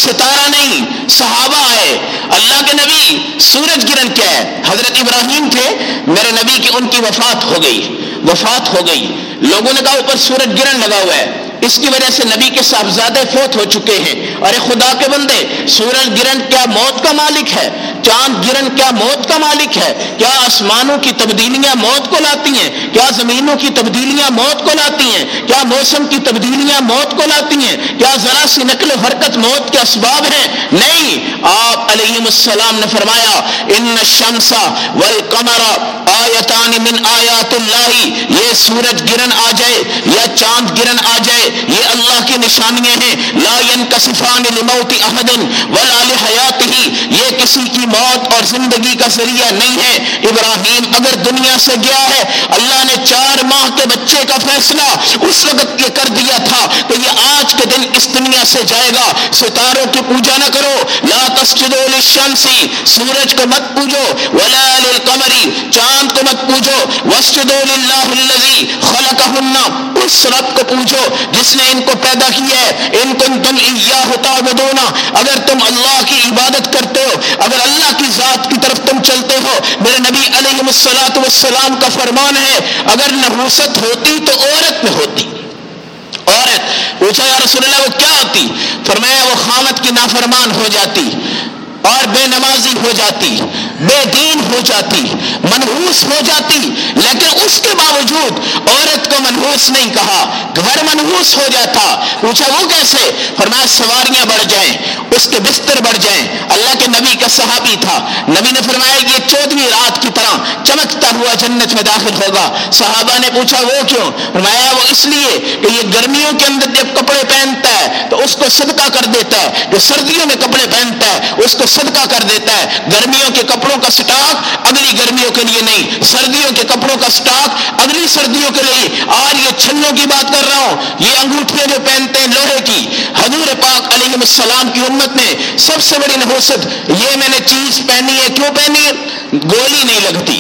ستارہ نہیں، صحابہ آئے. اللہ کے نبی سورج گرہن کیا ہے؟ حضرت ابراہیم تھے میرے نبی کی، ان کی وفات ہو گئی وفات ہو گئی لوگوں نے کہا اوپر سورج گرہن لگا ہوا ہے، اس کی وجہ سے نبی کے صاحبزادے فوت ہو چکے ہیں. ارے خدا کے بندے، سورج گرہن کیا موت کا مالک ہے؟ چاند گرہن کیا موت کا مالک ہے؟ کیا آسمانوں کی تبدیلیاں موت کو لاتی ہیں؟ کیا زمینوں کی تبدیلیاں موت کو لاتی ہیں؟ کیا موسم کی تبدیلیاں موت کو لاتی ہیں؟ کیا ذرا سی نقل و حرکت موت کے اسباب ہیں؟ نہیں. آپ علیہ السلام نے فرمایا ان الشمس والقمر آیتان من آیات اللہ، یہ سورج گرہن آ جائے یا چاند گرہن آ جائے یہ اللہ کی نشانیاں ہیں. لا ينکسفان لموت احد ولا لحیاتہ، یہ کسی کی موت اور زندگی کا ذریعہ نہیں ہے. ابراہیم اگر دنیا سے گیا ہے، اللہ نے چار ماہ کے بچے کا فیصلہ اس وقت یہ کر دیا تھا کہ یہ آج کے دن اس دنیا سے جائے گا. ستاروں کی پوجا نہ کرو، لا تسجدوا للشمس، سورج کو مت پوجو، ولا للقمر، چاند کو مت پوجو، واسجدوا للہ الذی خلقہن، اس رب کو پوجو جس نے ان کو پیدا کیا ہے. ان کنتم ایاہ تعبدون، اگر تم اللہ کی عبادت کرتے ہو، اگر اللہ کی ذات کی طرف تم چلتے ہو. میرے نبی علیہ الصلوۃ والسلام کا فرمان ہے اگر نحوست ہوتی تو عورت میں ہوتی. عورت پوچھا یا رسول اللہ وہ کیا ہوتی؟ فرمایا وہ خامد کی نافرمان ہو جاتی اور بے نمازی ہو جاتی، بے دین ہو جاتی، منحوس ہو جاتی. لیکن اس کے باوجود عورت کو منحوس نہیں کہا، گھر منحوس ہو جاتا. پوچھا وہ کیسے؟ فرمایا سواریاں بڑھ جائیں، اس کے بستر بڑھ جائیں. اللہ کے نبی کا صحابی تھا، نبی نے فرمایا یہ چودہویں رات کی طرح چمکتا ہوا جنت میں داخل ہوگا. صحابہ نے پوچھا وہ کیوں؟ فرمایا وہ اس لیے کہ یہ گرمیوں کے اندر جب کپڑے پہنتا ہے تو اس کو صدقہ کر دیتا ہے، جو سردیوں میں کپڑے پہنتا ہے اس کو صدقہ کر دیتا ہے. گرمیوں کے کپڑوں کا سٹاک اگلی گرمیوں کے لیے نہیں، سردیوں کے کپڑوں کا سٹاک اگلی سردیوں کے لیے. آج یہ چھلوں کی بات کر رہا ہوں، یہ انگوٹھیاں جو پہنتے ہیں لوہے کی، حضور پاک علیہ السلام کی امت نے سب سے بڑی نحوست یہ میں نے چیز پہنی ہے. کیوں پہنی ہے؟ گولی نہیں لگتی،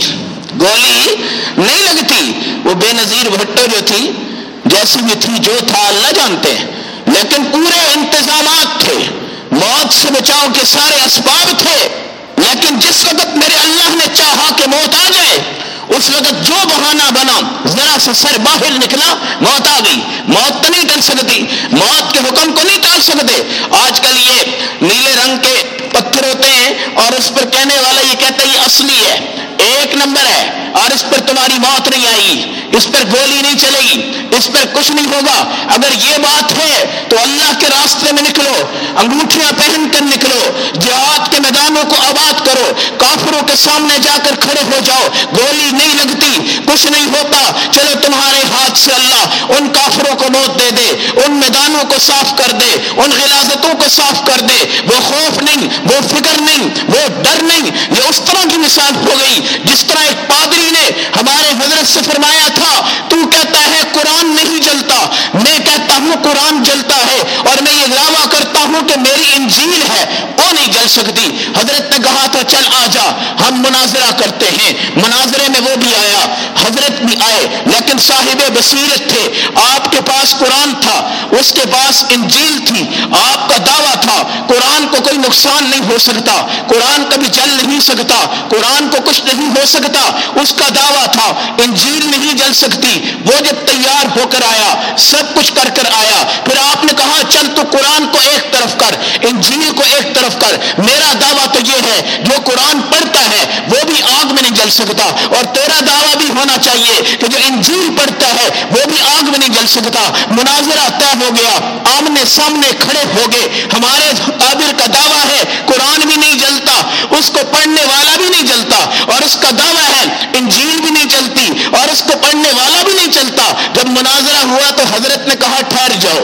گولی نہیں لگتی. وہ بے نظیر بھٹو جو تھی جیسی بھی تھی جو تھا اللہ جانتے ہیں، لیکن پورے انتظامات تھے، موت سے بچاؤ کے سارے اسباب تھے. لیکن جس وقت میرے اللہ نے چاہا کہ موت آ جائے اس وقت جو بہانہ بنا، ذرا سا سر باہر نکلا موت آ گئی. موت تو نہیں ٹل سکتی، موت کے حکم کو نہیں ٹال سکتے. آج کل یہ نیلے رنگ کے پتھر ہوتے ہیں اور اس پر کہنے والا یہ کہتا ہے یہ اصلی ہے، ایک نمبر ہے اور اس پر تمہاری موت نہیں آئی، اس پر گولی نہیں چلے گی، اس پر کچھ نہیں ہوگا. اگر یہ بات ہے تو اللہ کے راستے میں نکلو، انگوٹھیاں پہن کر نکلو، جہاد کے میدانوں کو آباد کرو، کافروں کے سامنے جا کر کھڑے ہو جاؤ. گولی نہیں لگتی، کچھ نہیں ہوتا. چلو تمہارے ہاتھ سے اللہ ان کافروں کو موت دے دے، ان میدانوں کو صاف کر دے، ان غلاظتوں کو صاف کر دے. وہ خوف نہیں، وہ فکر نہیں، وہ ڈر نہیں. یہ اس طرح کی مثال ہو گئی جس طرح ایک پادری نے ہمارے حضرت سے فرمایا تھا تو کہتا ہے قرآن نہیں جلتا، میں کہتا ہوں قرآن جلتا ہے اور میں یہ دعویٰ کرتا ہوں کہ میری انجیل ہے وہ نہیں جل سکتی. حضرت نے کہا تھا چل آ جا ہم مناظرہ کرتے ہیں. مناظرے میں وہ بھی آیا، حضرت بھی آئے، لیکن صاحب بصیرت تھے. آپ کے پاس قرآن تھا، اس کے پاس انجیل تھی. آپ کا دعویٰ تھا قرآن کو کوئی نقصان نہیں ہو سکتا، قرآن کبھی جل نہیں سکتا، قرآن کو کچھ نہیں ہو سکتا. اس کا دعویٰ تھا انجیل نہیں جل سکتی. وہ جب تیار ہو کر آیا، سب کچھ کر کر آیا، پھر آپ نے کہا چل تو قرآن کو ایک طرف کر، انجیل کو ایک طرف کر. میرا دعویٰ تو یہ ہے جو قرآن پڑھتا ہے وہ بھی آگ میں نہیں جل سکتا، اور تیرا دعویٰ بھی ہونا چاہیے کہ جو انجیل پڑھتا ہے وہ بھی آگ میں نہیں جل سکتا. مناظرہ طے ہو گیا، آمنے سامنے کھڑے ہو گئے. ہمارے قابر کا دعویٰ ہے قرآن بھی نہیں جلتا، اس کو پڑھنے والا بھی نہیں جلتا، اور اس کا دعویٰ ہے انجیل بھی نہیں چلتی اور اس کو پڑھنے والا بھی نہیں چلتا. جب مناظرہ ہوا تو حضرت نے کہا ٹھہر جاؤ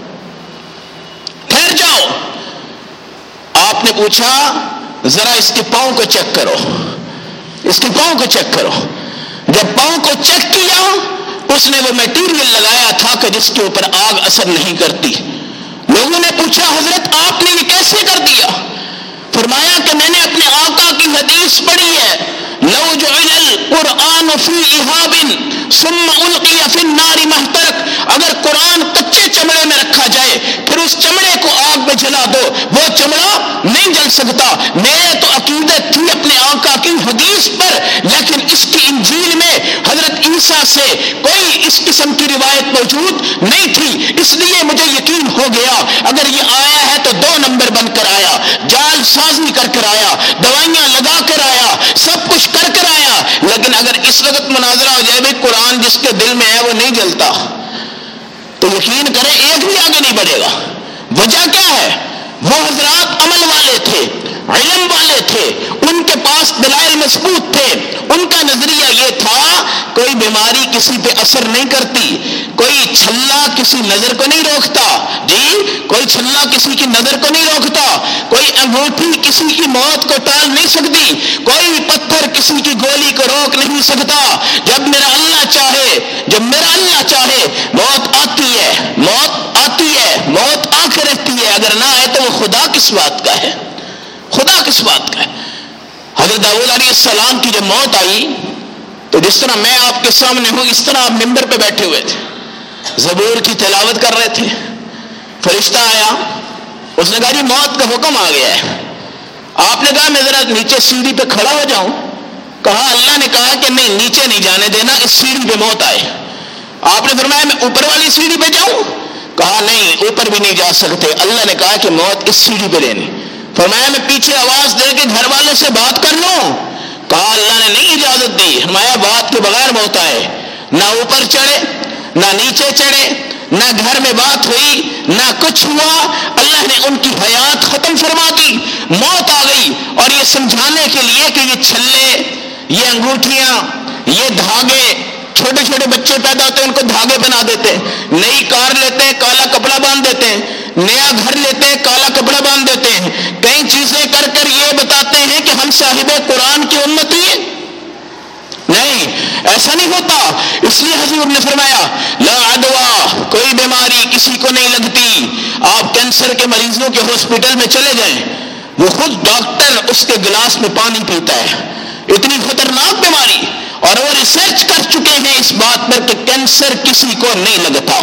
ٹھہر جاؤ. آپ نے پوچھا ذرا اس کے پاؤں کو چیک کرو، اس کے پاؤں کو چیک کرو. جب پاؤں کو چیک کیا اس نے وہ میٹیریل لگایا تھا کہ جس کے اوپر آگ اثر نہیں کرتی. لوگوں نے پوچھا حضرت آپ نے یہ کیسے کر دیا؟ فرمایا کہ میں نے اپنے آقا کی حدیث پڑھی ہے، لو جعل القرآن فی اہاب ثم القی فی النار محترق. اگر قرآن کچے چمڑے میں رکھا جائے پھر اس چمڑے کو آگ میں جلا دو، وہ سکتا. میرے تو عقیدت تھی اپنے آقا کی حدیث پر، لیکن اس کی انجیل میں حضرت عیسیٰ سے کوئی اس قسم کی روایت موجود نہیں تھی. اس لیے مجھے یقین ہو گیا اگر یہ آیا ہے تو دو نمبر بن کر آیا، جال سازی کر کر آیا، دوائیاں لگا کر آیا، سب کچھ کر کر آیا. لیکن اگر اس وقت مناظرہ ہو جائے بھی قرآن جس کے دل میں ہے وہ نہیں جلتا تو یقین کریں ایک بھی آگے نہیں بڑھے گا. وجہ کیا ہے؟ وہ حضرات عمل والے تھے، علم والے تھے، ان کے پاس دلائل مضبوط تھے. ان کا نظریہ یہ تھا کوئی بیماری کسی پہ اثر نہیں کرتی، کوئی چھلا کسی نظر کو نہیں روکتا، جی کوئی چھلا کسی کی نظر کو نہیں روکتا، کوئی انگوٹھی کسی کی موت کو ٹال نہیں سکتی، کوئی پتھر کسی کی گولی کو روک نہیں سکتا. جب میرا اللہ چاہے جب میرا اللہ چاہے موت آتی ہے، موت آتی ہے، موت آ کے رہتی ہے. اگر نہ آئے تو وہ خدا کس بات کا ہے؟ خدا کس بات کا ہے؟ حضرت داؤد علیہ السلام کی جب موت آئی تو جس طرح میں آپ کے سامنے ہوں اس طرح آپ ممبر پہ بیٹھے ہوئے تھے، زبور کی تلاوت کر رہے تھے. فرشتہ آیا، اس نے کہا جی موت کا حکم آ گیا ہے. آپ نے کہا میں ذرا نیچے سیڑھی پہ کھڑا ہو جاؤں. کہا اللہ نے کہا کہ نہیں، نیچے نہیں جانے دینا، اس سیڑھی پہ موت آئے. آپ نے فرمایا میں اوپر والی سیڑھی پہ جاؤں. کہا نہیں، اوپر بھی نہیں جا سکتے. اللہ نے کہا کہ موت اس سیڑھی پہ لینی. فرمایا میں پیچھے آواز دے کے گھر والوں سے بات کر لوں. کہا اللہ نے نہیں اجازت دی. فرمایا بات کے بغیر موت آئے. نہ اوپر چڑھے نہ نیچے چڑھے، نہ گھر میں بات ہوئی، نہ کچھ ہوا. اللہ نے ان کی حیات ختم فرما دی، موت آ گئی. اور یہ سمجھانے کے لیے کہ یہ چھلے، یہ انگوٹھیاں، یہ دھاگے، چھوٹے چھوٹے بچے پیدا ہوتے ہیں ان کو دھاگے بنا دیتے ہیں، نئی کار لیتے ہیں کالا کپڑا باندھ دیتے ہیں، نیا گھر لیتے ہیں کالا کپڑا باندھ دیتے ہیں، کئی چیزیں کر کر یہ بتاتے ہیں کہ ہم صاحب قرآن کی امتی ہیں. نہیں، ایسا نہیں ہوتا. اس لیے حضور نے فرمایا لا عدوا، کوئی بیماری کسی کو نہیں لگتی. آپ کینسر کے مریضوں کے ہاسپٹل میں چلے جائیں، وہ خود ڈاکٹر اس کے گلاس میں پانی پیتا ہے. اتنی خطرناک بیماری، اور وہ ریسرچ کر چکے ہیں اس بات پر کہ کینسر کسی کو نہیں لگتا.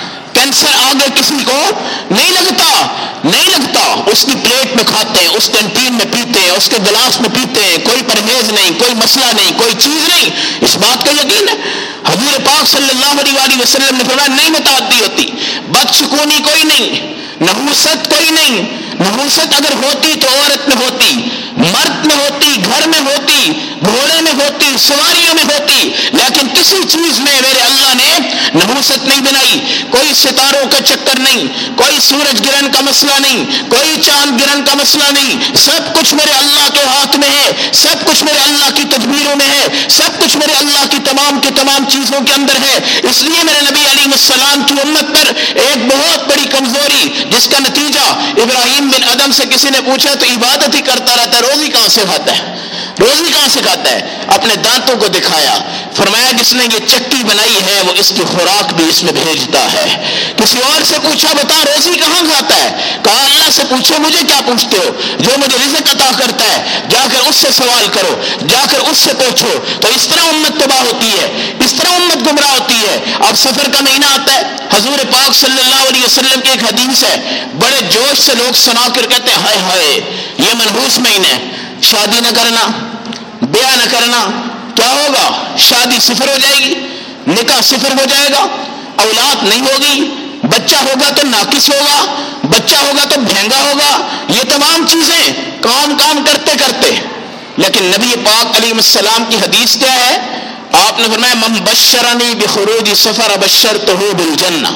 کینسر آگے کسی کو نہیں لگتا، نہیں لگتا. اس کی پلیٹ میں کھاتے ہیں، اس کینٹین میں پیتے ہیں، اس کے گلاس میں پیتے ہیں، کوئی پرہیز نہیں، کوئی مسئلہ نہیں، کوئی چیز نہیں. اس بات کا یقین ہے. حضور پاک صلی اللہ علیہ وسلم نے فرمایا نہیں متعدی ہوتی، بدشکونی کوئی نہیں، نحوست کوئی نہیں. نحوست اگر ہوتی تو عورت میں ہوتی، مرد میں ہوتی، گھر میں ہوتی، گھوڑے میں ہوتی، سواریوں میں ہوتی، لیکن کسی چیز میں میرے اللہ نے نحوست نہیں بنائی. کوئی ستاروں کا چکر نہیں، کوئی سورج گرہن کا مسئلہ نہیں، کوئی چاند گرہن کا مسئلہ نہیں. سب کچھ میرے اللہ کے ہاتھ میں ہے، سب کچھ میرے اللہ کی تدبیروں میں ہے، سب کچھ میرے اللہ کی تمام کی تمام چیزوں کے اندر ہے. اس لیے میرے نبی علیہ السلام کی امت پر ایک بہت بڑی کمزوری، جس کا نتیجہ ابراہیم بن ادم سے کسی نے پوچھا تو عبادت ہی کرتا رہتا ہے، روزی کہاں سے کھاتا ہے؟ روزی کہاں سے کھاتا ہے؟ اپنے دانتوں کو دکھایا. فرمایا جس نے یہ چکی بنائی ہے وہ اس کی خوراک بھی اس میں بھیجتا ہے. کسی اور سے پوچھا بتا روزی کہاں کھاتا ہے؟ کہا اللہ سے پوچھو، مجھے کیا پوچھتے ہو؟ جو مجھے رزق عطا کرتا ہے جا کر اس سے سوال کرو، جا کر اس سے پوچھو. تو اس طرح امت تباہ ہوتی ہے، اس طرح امت گمراہ ہوتی ہے. اب سفر کا مہینہ آتا ہے، حضور پاک صلی اللہ علیہ وسلم کی ایک حدیث ہے، بڑے جوش سے لوگ سنا کر کہتے ہیں ہائے ہائے یہ منحوس مہینہ ہے، شادی نہ کرنا، بیاہ نہ کرنا. کیا ہوگا؟ شادی صفر ہو جائے گی، نکاح صفر ہو جائے گا، اولاد نہیں ہوگی، بچہ ہوگا تو ناقص ہوگا، بچہ ہوگا تو بھینگا ہوگا. یہ تمام چیزیں کام کام کرتے کرتے. لیکن نبی پاک علیہ السلام کی حدیث کیا ہے؟ آپ نے فرمایا من بشرنی بخروج سفر بشرتہ بالجنہ.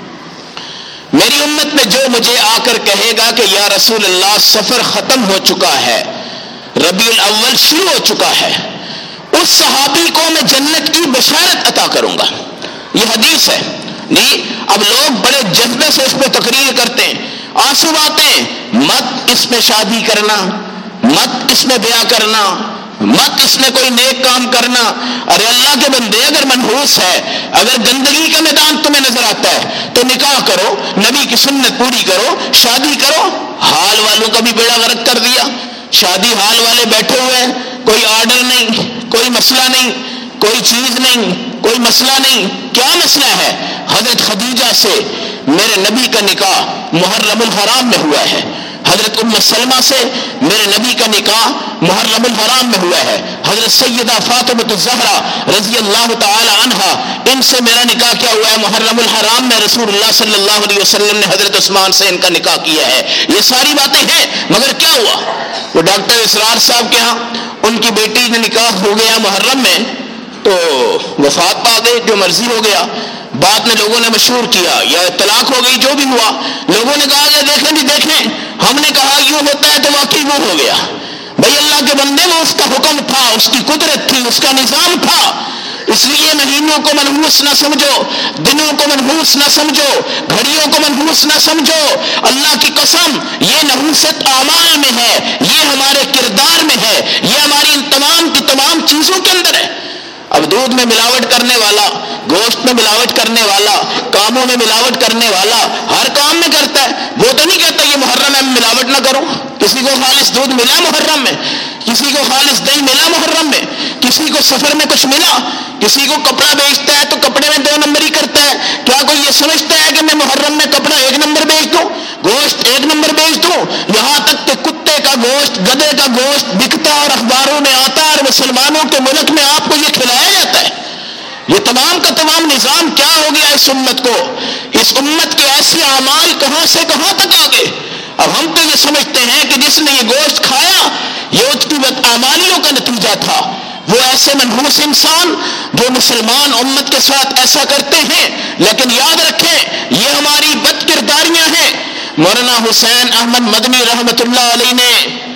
میری امت میں جو مجھے آ کر کہے گا کہ یا رسول اللہ سفر ختم ہو چکا ہے، ربیع الاول شروع ہو چکا ہے، اس صحابی کو میں جنت کی بشارت عطا کروں گا. یہ حدیث ہے. نہیں اب لوگ بڑے جذبے سے اس پہ تقریر کرتے ہیں، آنسو باتیں، مت اس میں شادی کرنا، مت اس میں بیاہ کرنا، مت اس میں کوئی نیک کام کرنا. ارے اللہ کے بندے اگر منحوس ہے، اگر گندگی کا میدان تمہیں نظر آتا ہے تو نکاح کرو، نبی کی سنت پوری کرو، شادی کرو. حال والوں کا بھی بیڑا غرق کر دیا. شادی حال والے بیٹھے ہوئے ہیں، کوئی آرڈر نہیں، کوئی مسئلہ نہیں، کوئی چیز نہیں، کوئی مسئلہ نہیں. کیا مسئلہ ہے؟ حضرت خدیجہ سے میرے نبی کا نکاح محرم الحرام میں ہوا ہے. حضرت ام سلمہ سے میرے نبی کا نکاح محرم الحرام میں ہوا ہے. حضرت سیدہ فاطمہ الزہرا رضی اللہ تعالی عنہا ان سے میرا نکاح کیا ہوا ہے محرم الحرام میں. رسول اللہ صلی اللہ علیہ وسلم نے حضرت عثمان سے ان کا نکاح کیا ہے. یہ ساری باتیں ہیں. مگر کیا ہوا؟ وہ ڈاکٹر اسرار صاحب کے ہاں ان کی بیٹی نے نکاح ہو گیا محرم میں تو وفات پا گئی، جو مرضی ہو گیا. بعد میں لوگوں نے مشہور کیا یا طلاق ہو گئی، جو بھی ہوا لوگوں نے کہا کہ دیکھیں جی دیکھیں، ہم نے کہا یوں ہوتا ہے تو واقعی وہ ہو گیا. بھئی اللہ کے بندے میں اس کا حکم تھا، اس کی قدرت تھی، اس کا نظام تھا. اس لیے مہینوں کو منحوس نہ سمجھو، دنوں کو منحوس نہ سمجھو، گھڑیوں کو منحوس نہ سمجھو. اللہ کی قسم یہ نحوست اعمال میں ہے، یہ ہمارے کردار میں ہے، یہ ہماری ان تمام کی تمام چیزوں کے اندر ہے. اب دودھ میں ملاوٹ کرنے والا، گوشت میں ملاوٹ کرنے والا، کاموں میں ملاوٹ کرنے والا ہر کام میں کرتا ہے. وہ تو نہیں کہتا یہ محرم ہے میں ملاوٹ نہ کروں. کسی کو خالص دودھ ملا محرم میں، کسی کو خالص دہی ملا محرم میں، کسی کو سفر میں کچھ ملا، کسی کو کپڑا بیچتا ہے تو کپڑے میں دو نمبر ہی کرتا ہے. کیا کوئی یہ سمجھتا ہے کہ میں محرم میں کپڑا ایک نمبر بیچ دوں، گوشت ایک نمبر بیچ دوں؟ یہاں تک کہ کتے کا گوشت، گدھے کا گوشت بکتا اور اخباروں میں آتا اور مسلمانوں کے ملک میں آپ کو یہ کھلایا جاتا ہے. یہ تمام کا تمام نظام کیا ہو گیا اس امت کو؟ اس امت کے ایسے اعمال کہاں سے کہاں تک آ گئے؟ اب ہم تو یہ سمجھتے ہیں کہ جس نے یہ گوشت کھایا یہ اس کی بدعمالیوں کا نتیجہ تھا. وہ ایسے منحوس انسان جو مسلمان امت کے ساتھ ایسا کرتے ہیں، لیکن یاد رکھیں یہ ہماری بد کرداریاں ہیں. مولانا حسین احمد مدنی رحمت اللہ علیہ نے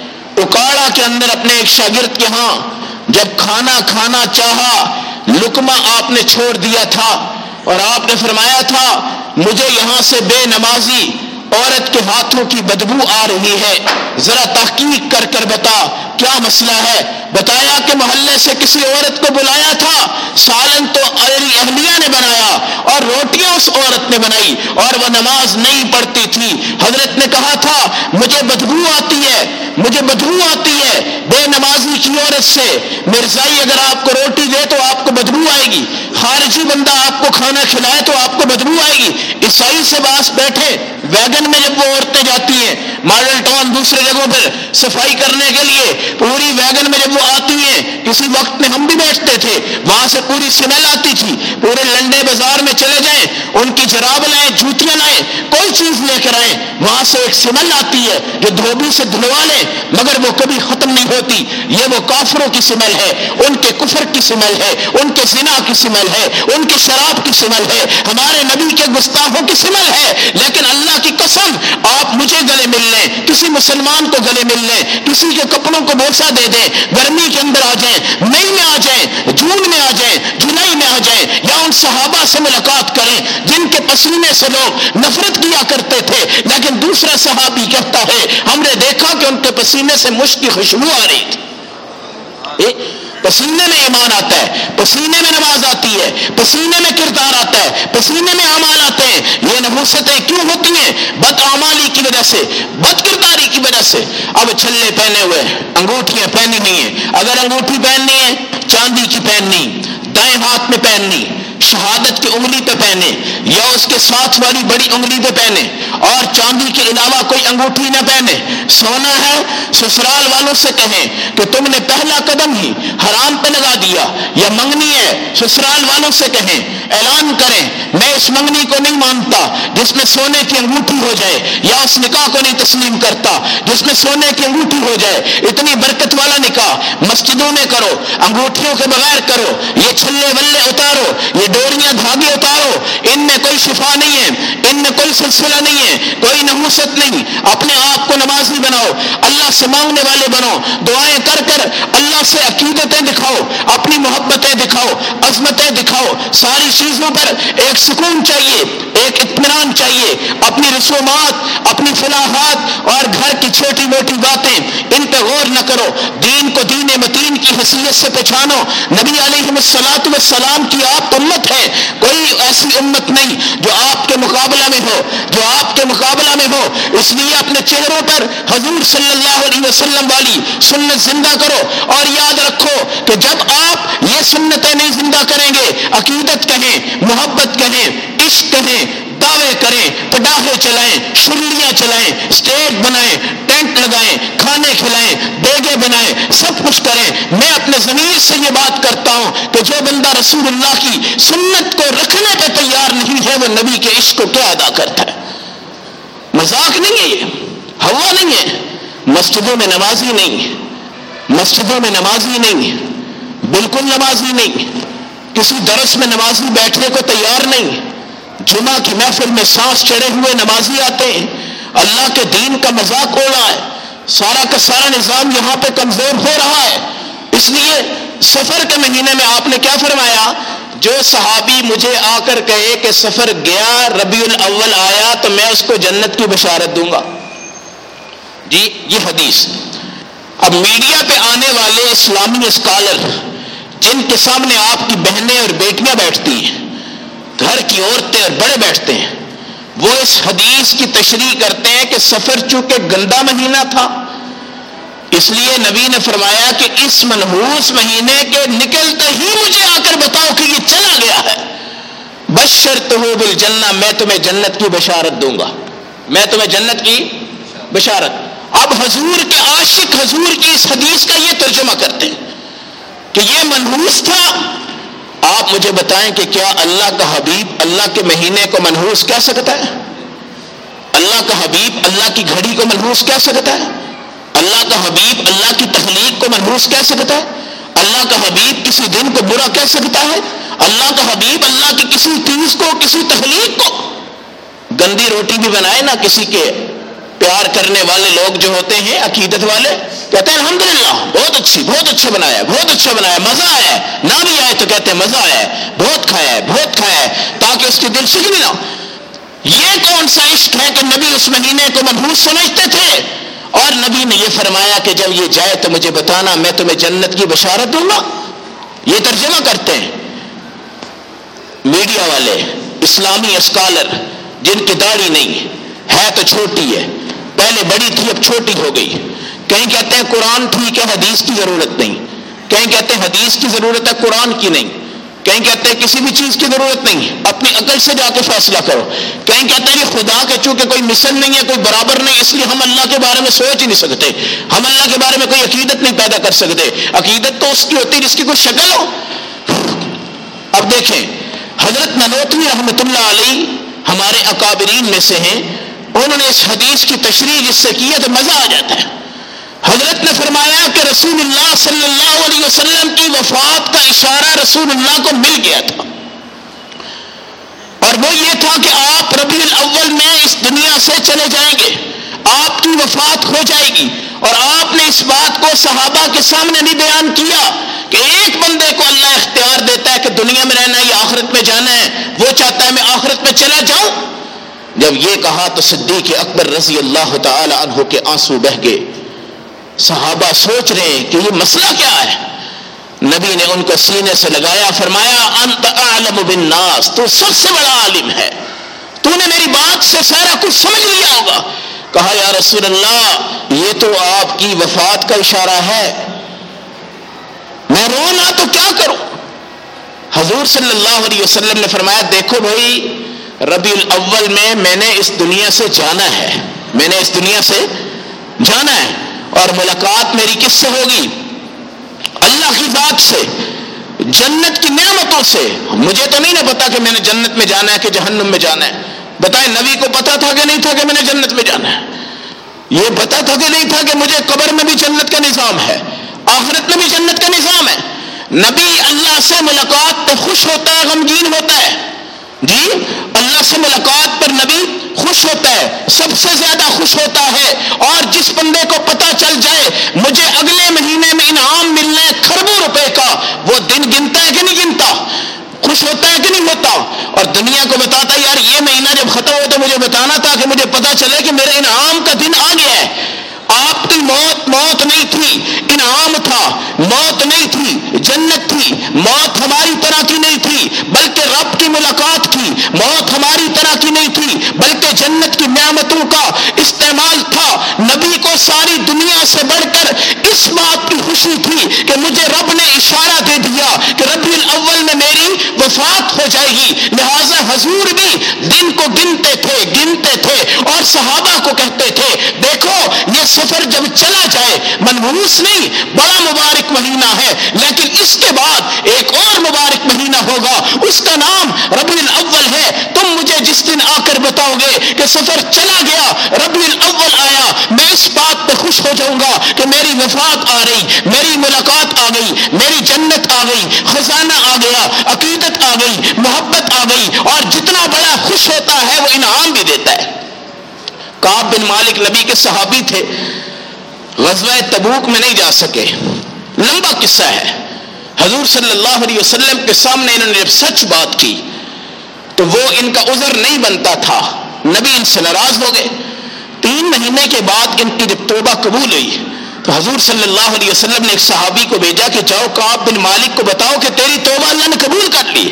اکاڑا کے اندر اپنے ایک شاگرد کے ہاں جب کھانا کھانا چاہا، لقمہ آپ نے چھوڑ دیا تھا اور آپ نے فرمایا تھا مجھے یہاں سے بے نمازی عورت کے ہاتھوں کی بدبو آ رہی ہے، ذرا تحقیق کر کر بتا کیا مسئلہ ہے. بتایا کہ محلے سے کسی عورت کو بلایا تھا، سالن تو اہلیہ نے بنایا اور روٹیاں اس عورت نے بنائی اور وہ نماز نہیں پڑھتی تھی. حضرت نے کہا تھا مجھے بدبو آتی ہے، مجھے بدبو آتی ہے بے نمازی کی عورت سے. مرزائی اگر آپ کو روٹی دے تو آپ کو بدبو آئے گی، خارجی بندہ آپ کو کھانا کھلائے تو آپ کو بدبو آئے گی. عیسائی سے باس بیٹھے ویگن میں جب وہ عورتیں جاتی ہیں ماڈل ٹاؤن دوسرے جگہوں پر صفائی کرنے کے لیے، پوری ویگن میں جب وہ آتی ہیں، کسی وقت میں ہم بھی بیٹھتے تھے وہاں سے پوری سمیل آتی تھی. پورے لنڈے بازار میں چلے جائیں، ان کی جراب لائیں، جوتیاں لائیں، کوئی چیز لے کر آئیں، وہاں سے ایک سمیل آتی ہے جو دھوبی سے دھلوا لیں مگر وہ کبھی ختم نہیں ہوتی. یہ وہ کافروں کی سمیل ہے، ان کے کفر کی سمیل ہے، ان کے زنا کی سمیل ہے، ان کے شراب کی سمیل ہے، ہمارے نبی کے گستاخوں کی سمیل ہے. لیکن اللہ کی قسم آپ مجھے گلے مل لیں، کسی مسلمان کو گلے مل لیں، کسی کے کپڑوں کو بوسہ دے دیں، گرمی کے اندر آ جائیں، مئی میں آ جائیں، جون میں آ جائیں، جولائی میں آ جائیں، یا ان صحابہ سے ملاقات کریں جن کے پسینے سے لوگ نفرت کیا کرتے تھے، لیکن دوسرا صحابی کہتا ہے ہم نے دیکھا کہ ان کے پسینے سے مشک کی خوشبو آ رہی تھی. پسینے میں ایمان آتا ہے، پسینے میں نماز آتی ہے، پسینے میں کردار آتا ہے، پسینے میں اعمال آتے ہیں. یہ نحوستیں کیوں ہوتی ہیں؟ بد اعمالی کی وجہ سے، بد کرداری کی وجہ سے. اب چھلے پہنے ہوئے، انگوٹھیاں پہنی نہیں ہیں، اگر انگوٹھی پہننی ہے چاندی کی پہننی، دائیں ہاتھ میں پہننی، شہادت کی انگلی پہ پہنے یا اس کے ساتھ والی بڑی انگلی پہ پہنے، اور چاندی کے علاوہ کوئی انگوٹھی نہ پہنے. سونا ہے سسرال والوں سے کہیں کہ تم نے پہلا قدم ہی حرام پہ لگا دیا، یا منگنی ہے سسرال والوں سے کہیں، اعلان کریں میں اس منگنی کو نہیں مانتا جس میں سونے کی انگوٹھی ہو جائے، یا اس نکاح کو نہیں تسلیم کرتا جس میں سونے کی انگوٹھی ہو جائے. اتنی برکت والا نکاح مسجدوں میں کرو، انگوٹھیوں کے بغیر کرو. یہ چھلے ولے اتارو، یہ ڈوریاں دھاگے اتارو، ان میں کوئی شفا نہیں ہے، ان میں کوئی سلسلہ نہیں ہے، کوئی نحوست نہیں. اپنے آپ کو نمازی بناؤ، اللہ سے مانگنے والے بنو، دعائیں کر کر اللہ سے عقیدتیں دکھاؤ، اپنی محبتیں دکھاؤ، عظمتیں دکھاؤ. ساری چیزوں پر ایک سکون چاہیے، ایک اطمینان چاہیے. اپنی رسومات، اپنی فلاحات اور گھر کی چھوٹی موٹی باتیں ان پہ غور نہ کرو. دین کو دین متین کی حیثیت سے پہچانو. نبی علیہ الصلوۃ والسلام کی آپ امت ہے، کوئی ایسی امت نہیں جو آپ کے مقابلہ میں ہو، جو آپ کے مقابلہ میں ہو. اس لیے اپنے چہروں پر حضور صلی اللہ علیہ وسلم والی سنت زندہ کرو، اور یاد رکھو کہ جب آپ یہ سنتیں نہیں زندہ کریں گے، عقیدت کہیں، محبت کہیں، عشق کہیں، دعوے کریں، پٹاخے چلائیں، شرلیاں چلائیں، اسٹیج بنائیں، ٹینٹ لگائیں، کھانے کھلائیں، دیگے بنائیں، سب کچھ کریں، میں اپنے ضمیر سے یہ بات کرتا ہوں کہ جو بندہ رسول اللہ کی سنت کو رکھنے پہ تیار نہیں ہے وہ نبی کے عشق کو کیا ادا کرتا ہے؟ مذاق نہیں ہے، یہ ہوا نہیں ہے۔ مسجدوں میں نمازی نہیں، مسجدوں میں نمازی نہیں، بالکل نمازی نہیں، کسی درس میں نمازی بیٹھنے کو تیار نہیں، جمعہ کی محفل میں سانس چڑھے ہوئے نمازی آتے ہیں، اللہ کے دین کا مذاق اڑا ہے، سارا کا سارا نظام یہاں پہ کمزور ہو رہا ہے۔ اس لیے سفر کے مہینے میں آپ نے کیا فرمایا؟ جو صحابی مجھے آ کر کہے کہ سفر گیا ربیع الاول آیا تو میں اس کو جنت کی بشارت دوں گا۔ جی یہ حدیث۔ اب میڈیا پہ آنے والے اسلامی اسکالر جن کے سامنے آپ کی بہنیں اور بیٹیاں بیٹھتی ہیں، گھر کی عورتیں اور بڑے بیٹھتے ہیں، وہ اس حدیث کی تشریح کرتے ہیں کہ سفر چونکہ گندا مہینہ تھا اس لیے نبی نے فرمایا کہ اس منحوس مہینے کے نکلتے ہی مجھے آ کر بتاؤ کہ یہ چلا گیا ہے، بشرتہ بالجنہ، میں تمہیں جنت کی بشارت دوں گا، میں تمہیں جنت کی بشارت۔ اب حضور کے عاشق حضور کی اس حدیث کا یہ ترجمہ کرتے ہیں کہ یہ منحوس تھا۔ آپ مجھے بتائیں کہ کیا اللہ کا حبیب اللہ کے مہینے کو منحوس کہہ سکتا ہے؟ اللہ کا حبیب اللہ کی گھڑی کو منحوس کہہ سکتا ہے؟ اللہ کا حبیب اللہ کی تخلیق کو منحوس کہہ سکتا ہے؟ اللہ کا حبیب کسی دن کو برا کہہ سکتا ہے؟ اللہ کا حبیب اللہ کی کسی چیز کو، کسی تخلیق کو؟ گندی روٹی بھی بنائے نا کسی کے پیار کرنے والے لوگ جو ہوتے ہیں عقیدت والے، کہتے ہیں الحمدللہ بہت اچھی بہت اچھا بنایا بہت اچھا بنایا مزہ آیا، نہ بھی آئے تو کہتے ہیں مزہ آیا ہے، بہت کھایا ہے بہت کھایا ہے، تاکہ اس کے دل شکنی نہ ہو۔ یہ کون سا عشق ہے کہ نبی اس مہینے کو منحوس سمجھتے تھے؟ اور نبی نے یہ فرمایا کہ جب یہ جائے تو مجھے بتانا، میں تمہیں جنت کی بشارت دوں گا۔ یہ ترجمہ کرتے ہیں میڈیا والے اسلامی اسکالر جن کی داڑھی نہیں ہے تو چھوٹی ہے، پہلے بڑی تھی اب چھوٹی ہو گئی، کہیں کہتے ہیں قرآن ٹھیک ہے حدیث کی ضرورت نہیں، کہیں کہتے ہیں حدیث کی ضرورت ہے قرآن کی نہیں، کہیں کہتے ہیں کسی بھی چیز کی ضرورت نہیں، اپنی عقل سے جا کے فیصلہ کرو، کہیں کہتے ہیں یہ خدا کے چونکہ کوئی مثل نہیں ہے کوئی برابر نہیں اس لیے ہم اللہ کے بارے میں سوچ ہی نہیں سکتے، ہم اللہ کے بارے میں کوئی عقیدت نہیں پیدا کر سکتے، عقیدت تو اس کی ہوتی ہے جس کی کوئی شکل ہو۔ اب دیکھیں حضرت نانوتوی رحمۃ اللہ علیہ ہمارے اکابرین میں سے ہیں، انہوں نے اس حدیث کی تشریح جس سے کی ہے تو مزہ آ جاتا ہے۔ حضرت نے فرمایا کہ رسول اللہ صلی اللہ علیہ وسلم کی وفات کا اشارہ رسول اللہ کو مل گیا تھا، اور وہ یہ تھا کہ آپ ربیع الاول میں اس دنیا سے چلے جائیں گے، آپ کی وفات ہو جائے گی، اور آپ نے اس بات کو صحابہ کے سامنے بھی بیان کیا کہ ایک بندے کو اللہ اختیار دیتا ہے کہ دنیا میں رہنا ہے یا آخرت میں جانا ہے، وہ چاہتا ہے میں آخرت میں چلا جاؤں۔ جب یہ کہا تو صدیق اکبر رضی اللہ تعالی عنہ کے آنسو بہہ گئے، صحابہ سوچ رہے ہیں کہ یہ مسئلہ کیا ہے۔ نبی نے ان کو سینے سے لگایا، فرمایا انت اعلم بالناس، تو سب سے بڑا عالم ہے، تو نے میری بات سے سارا کچھ سمجھ لیا ہوگا۔ کہا یا رسول اللہ یہ تو آپ کی وفات کا اشارہ ہے، میں رونا تو کیا کروں؟ حضور صلی اللہ علیہ وسلم نے فرمایا دیکھو بھائی ربیع الاول میں میں نے اس دنیا سے جانا ہے، میں نے اس دنیا سے جانا ہے، اور ملاقات میری کس سے ہوگی؟ اللہ کی ذات سے، جنت کی نعمتوں سے۔ مجھے تو نہیں نہ پتا کہ میں نے جنت میں جانا ہے کہ جہنم میں جانا ہے، بتائیں نبی کو پتا تھا کہ نہیں تھا کہ میں نے جنت میں جانا ہے؟ یہ پتا تھا کہ نہیں تھا کہ مجھے قبر میں بھی جنت کا نظام ہے، آخرت میں بھی جنت کا نظام ہے؟ نبی اللہ سے ملاقات پہ خوش ہوتا ہے غمگین ہوتا ہے؟ جی اللہ سے ملاقات پر نبی خوش ہوتا ہے، سب سے زیادہ خوش ہوتا ہے، اور جس بندے کو پتا چل جائے مجھے اگلے مہینے میں انعام ملنا ہے کھربوں روپے کا، وہ دن گنتا ہے کہ نہیں گنتا؟ خوش ہوتا ہے کہ نہیں ہوتا؟ اور دنیا کو بتاتا ہے یار یہ مہینہ جب ختم ہو تو مجھے بتانا تھا کہ مجھے پتا چلے کہ میرے انعام کا دن آ گیا ہے۔ آپ کی موت موت نہیں تھی، انعام تھا، موت نہیں تھی، جنت تھی، موت ہماری طرح کی نہیں تھی بلکہ رب کی ملاقات کی، موت ہماری طرح کی نہیں تھی بلکہ جنت کی نعمتوں کا استعمال تھا۔ نبی کو ساری دنیا سے بڑھ کر اس بات کی خوشی تھی کہ مجھے رب نے اشارہ دے دیا کہ ربیع الاول میں میری وفات ہو جائے گی، لہذا حضور بھی دن کو گنتے صحابہ کو کہتے تھے دیکھو یہ سفر جب چلا جائے، منحوس نہیں، بڑا مبارک مہینہ ہے، لیکن اس کے بعد ایک اور مبارک مہینہ ہوگا، اس کا نام ربیع الاول ہے، تم مجھے جس دن آ کر بتاؤ گے کہ سفر چلا گیا، ربیع الاول آیا، میں اس بات پہ خوش ہو جاؤں گا کہ میری وفات آ رہی، میری ملاقات آ گئی، میری جنت آ گئی، خزانہ آ گیا، عقیدت آ گئی، محبت آ گئی، اور جتنا بڑا خوش ہوتا ہے وہ انعام بھی دیتا ہے۔ کعب بن مالک نبی کے صحابی تھے، غزوہ تبوک میں نہیں جا سکے، لمبا قصہ ہے۔ حضور صلی اللہ علیہ وسلم کے سامنے انہوں نے جب سچ بات کی تو وہ ان کا عذر نہیں بنتا تھا، نبی ان سے ناراض ہو گئے۔ تین مہینے کے بعد ان کی جب توبہ قبول ہوئی تو حضور صلی اللہ علیہ وسلم نے ایک صحابی کو بھیجا کہ جاؤ کعب بن مالک کو بتاؤ کہ تیری توبہ اللہ نے قبول کر لی۔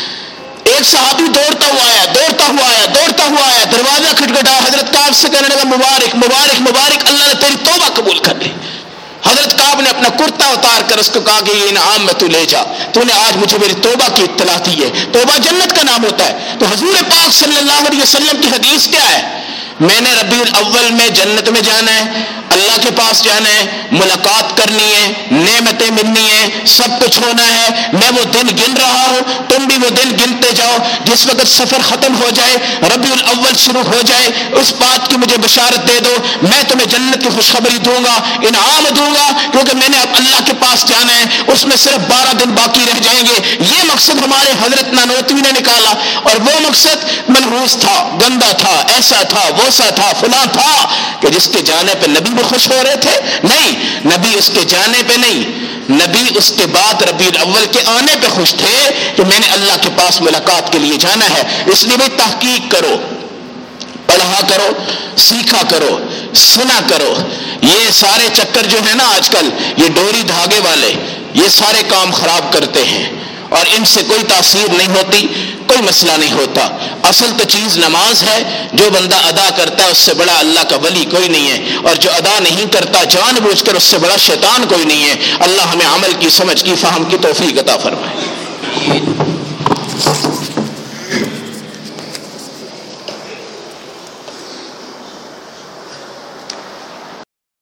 ایک صحابی دوڑتا ہوا آیا دوڑتا ہوا آیا دوڑتا ہوا آیا دروازہ کھٹکھٹایا، حضرت کعب سے کہنے لگا مبارک مبارک مبارک، اللہ نے تیری توبہ قبول کر لی۔ حضرت کعب نے اپنا کرتا اتار کر اس کو کہا کہ یہ انعام میں تو لے جا، تو نے آج مجھے میری توبہ کی اطلاع دی ہے، توبہ جنت کا نام ہوتا ہے۔ تو حضور پاک صلی اللہ علیہ وسلم کی حدیث کیا ہے؟ میں نے ربیع الاول میں جنت میں جانا ہے، اللہ کے پاس جانا ہے، ملاقات کرنی ہے، نعمتیں ملنی ہیں، سب کچھ ہونا ہے۔ میں وہ دن گن رہا ہوں، تم بھی وہ دن گنتے جاؤ، جس وقت سفر ختم ہو جائے، ربیع الاول شروع ہو جائے، اس بات کی مجھے بشارت دے دو، میں تمہیں جنت کی خوشخبری دوں گا، انعام دوں گا، کیونکہ میں نے اب اللہ کے پاس جانا ہے، اس میں صرف بارہ دن باقی رہ جائیں گے۔ یہ مقصد ہمارے حضرت نانوتوی نے نکالا، اور وہ مقصد منحوس تھا، گندا تھا، ایسا تھا، ویسا تھا، فلاں تھا، کہ جس کے جانے پہ نبی بھی خوش ہو رہے تھے؟ نہیں، نبی اس کے جانے پہ نہیں، نبی اس کے بعد ربیع الاول کے آنے پہ خوش تھے کہ میں نے اللہ کے پاس ملاقات کے لیے جانا ہے۔ اس لیے بھائی تحقیق کرو، پڑھا کرو، سیکھا کرو، سنا کرو۔ یہ سارے چکر جو ہے نا آج کل، یہ ڈوری دھاگے والے، یہ سارے کام خراب کرتے ہیں، اور ان سے کوئی تاثیر نہیں ہوتی، کوئی مسئلہ نہیں ہوتا۔ اصل تو چیز نماز ہے، جو بندہ ادا کرتا ہے اس سے بڑا اللہ کا ولی کوئی نہیں ہے، اور جو ادا نہیں کرتا جان بوجھ کر اس سے بڑا شیطان کوئی نہیں ہے۔ اللہ ہمیں عمل کی، سمجھ کی، فہم کی توفیق عطا فرمائے۔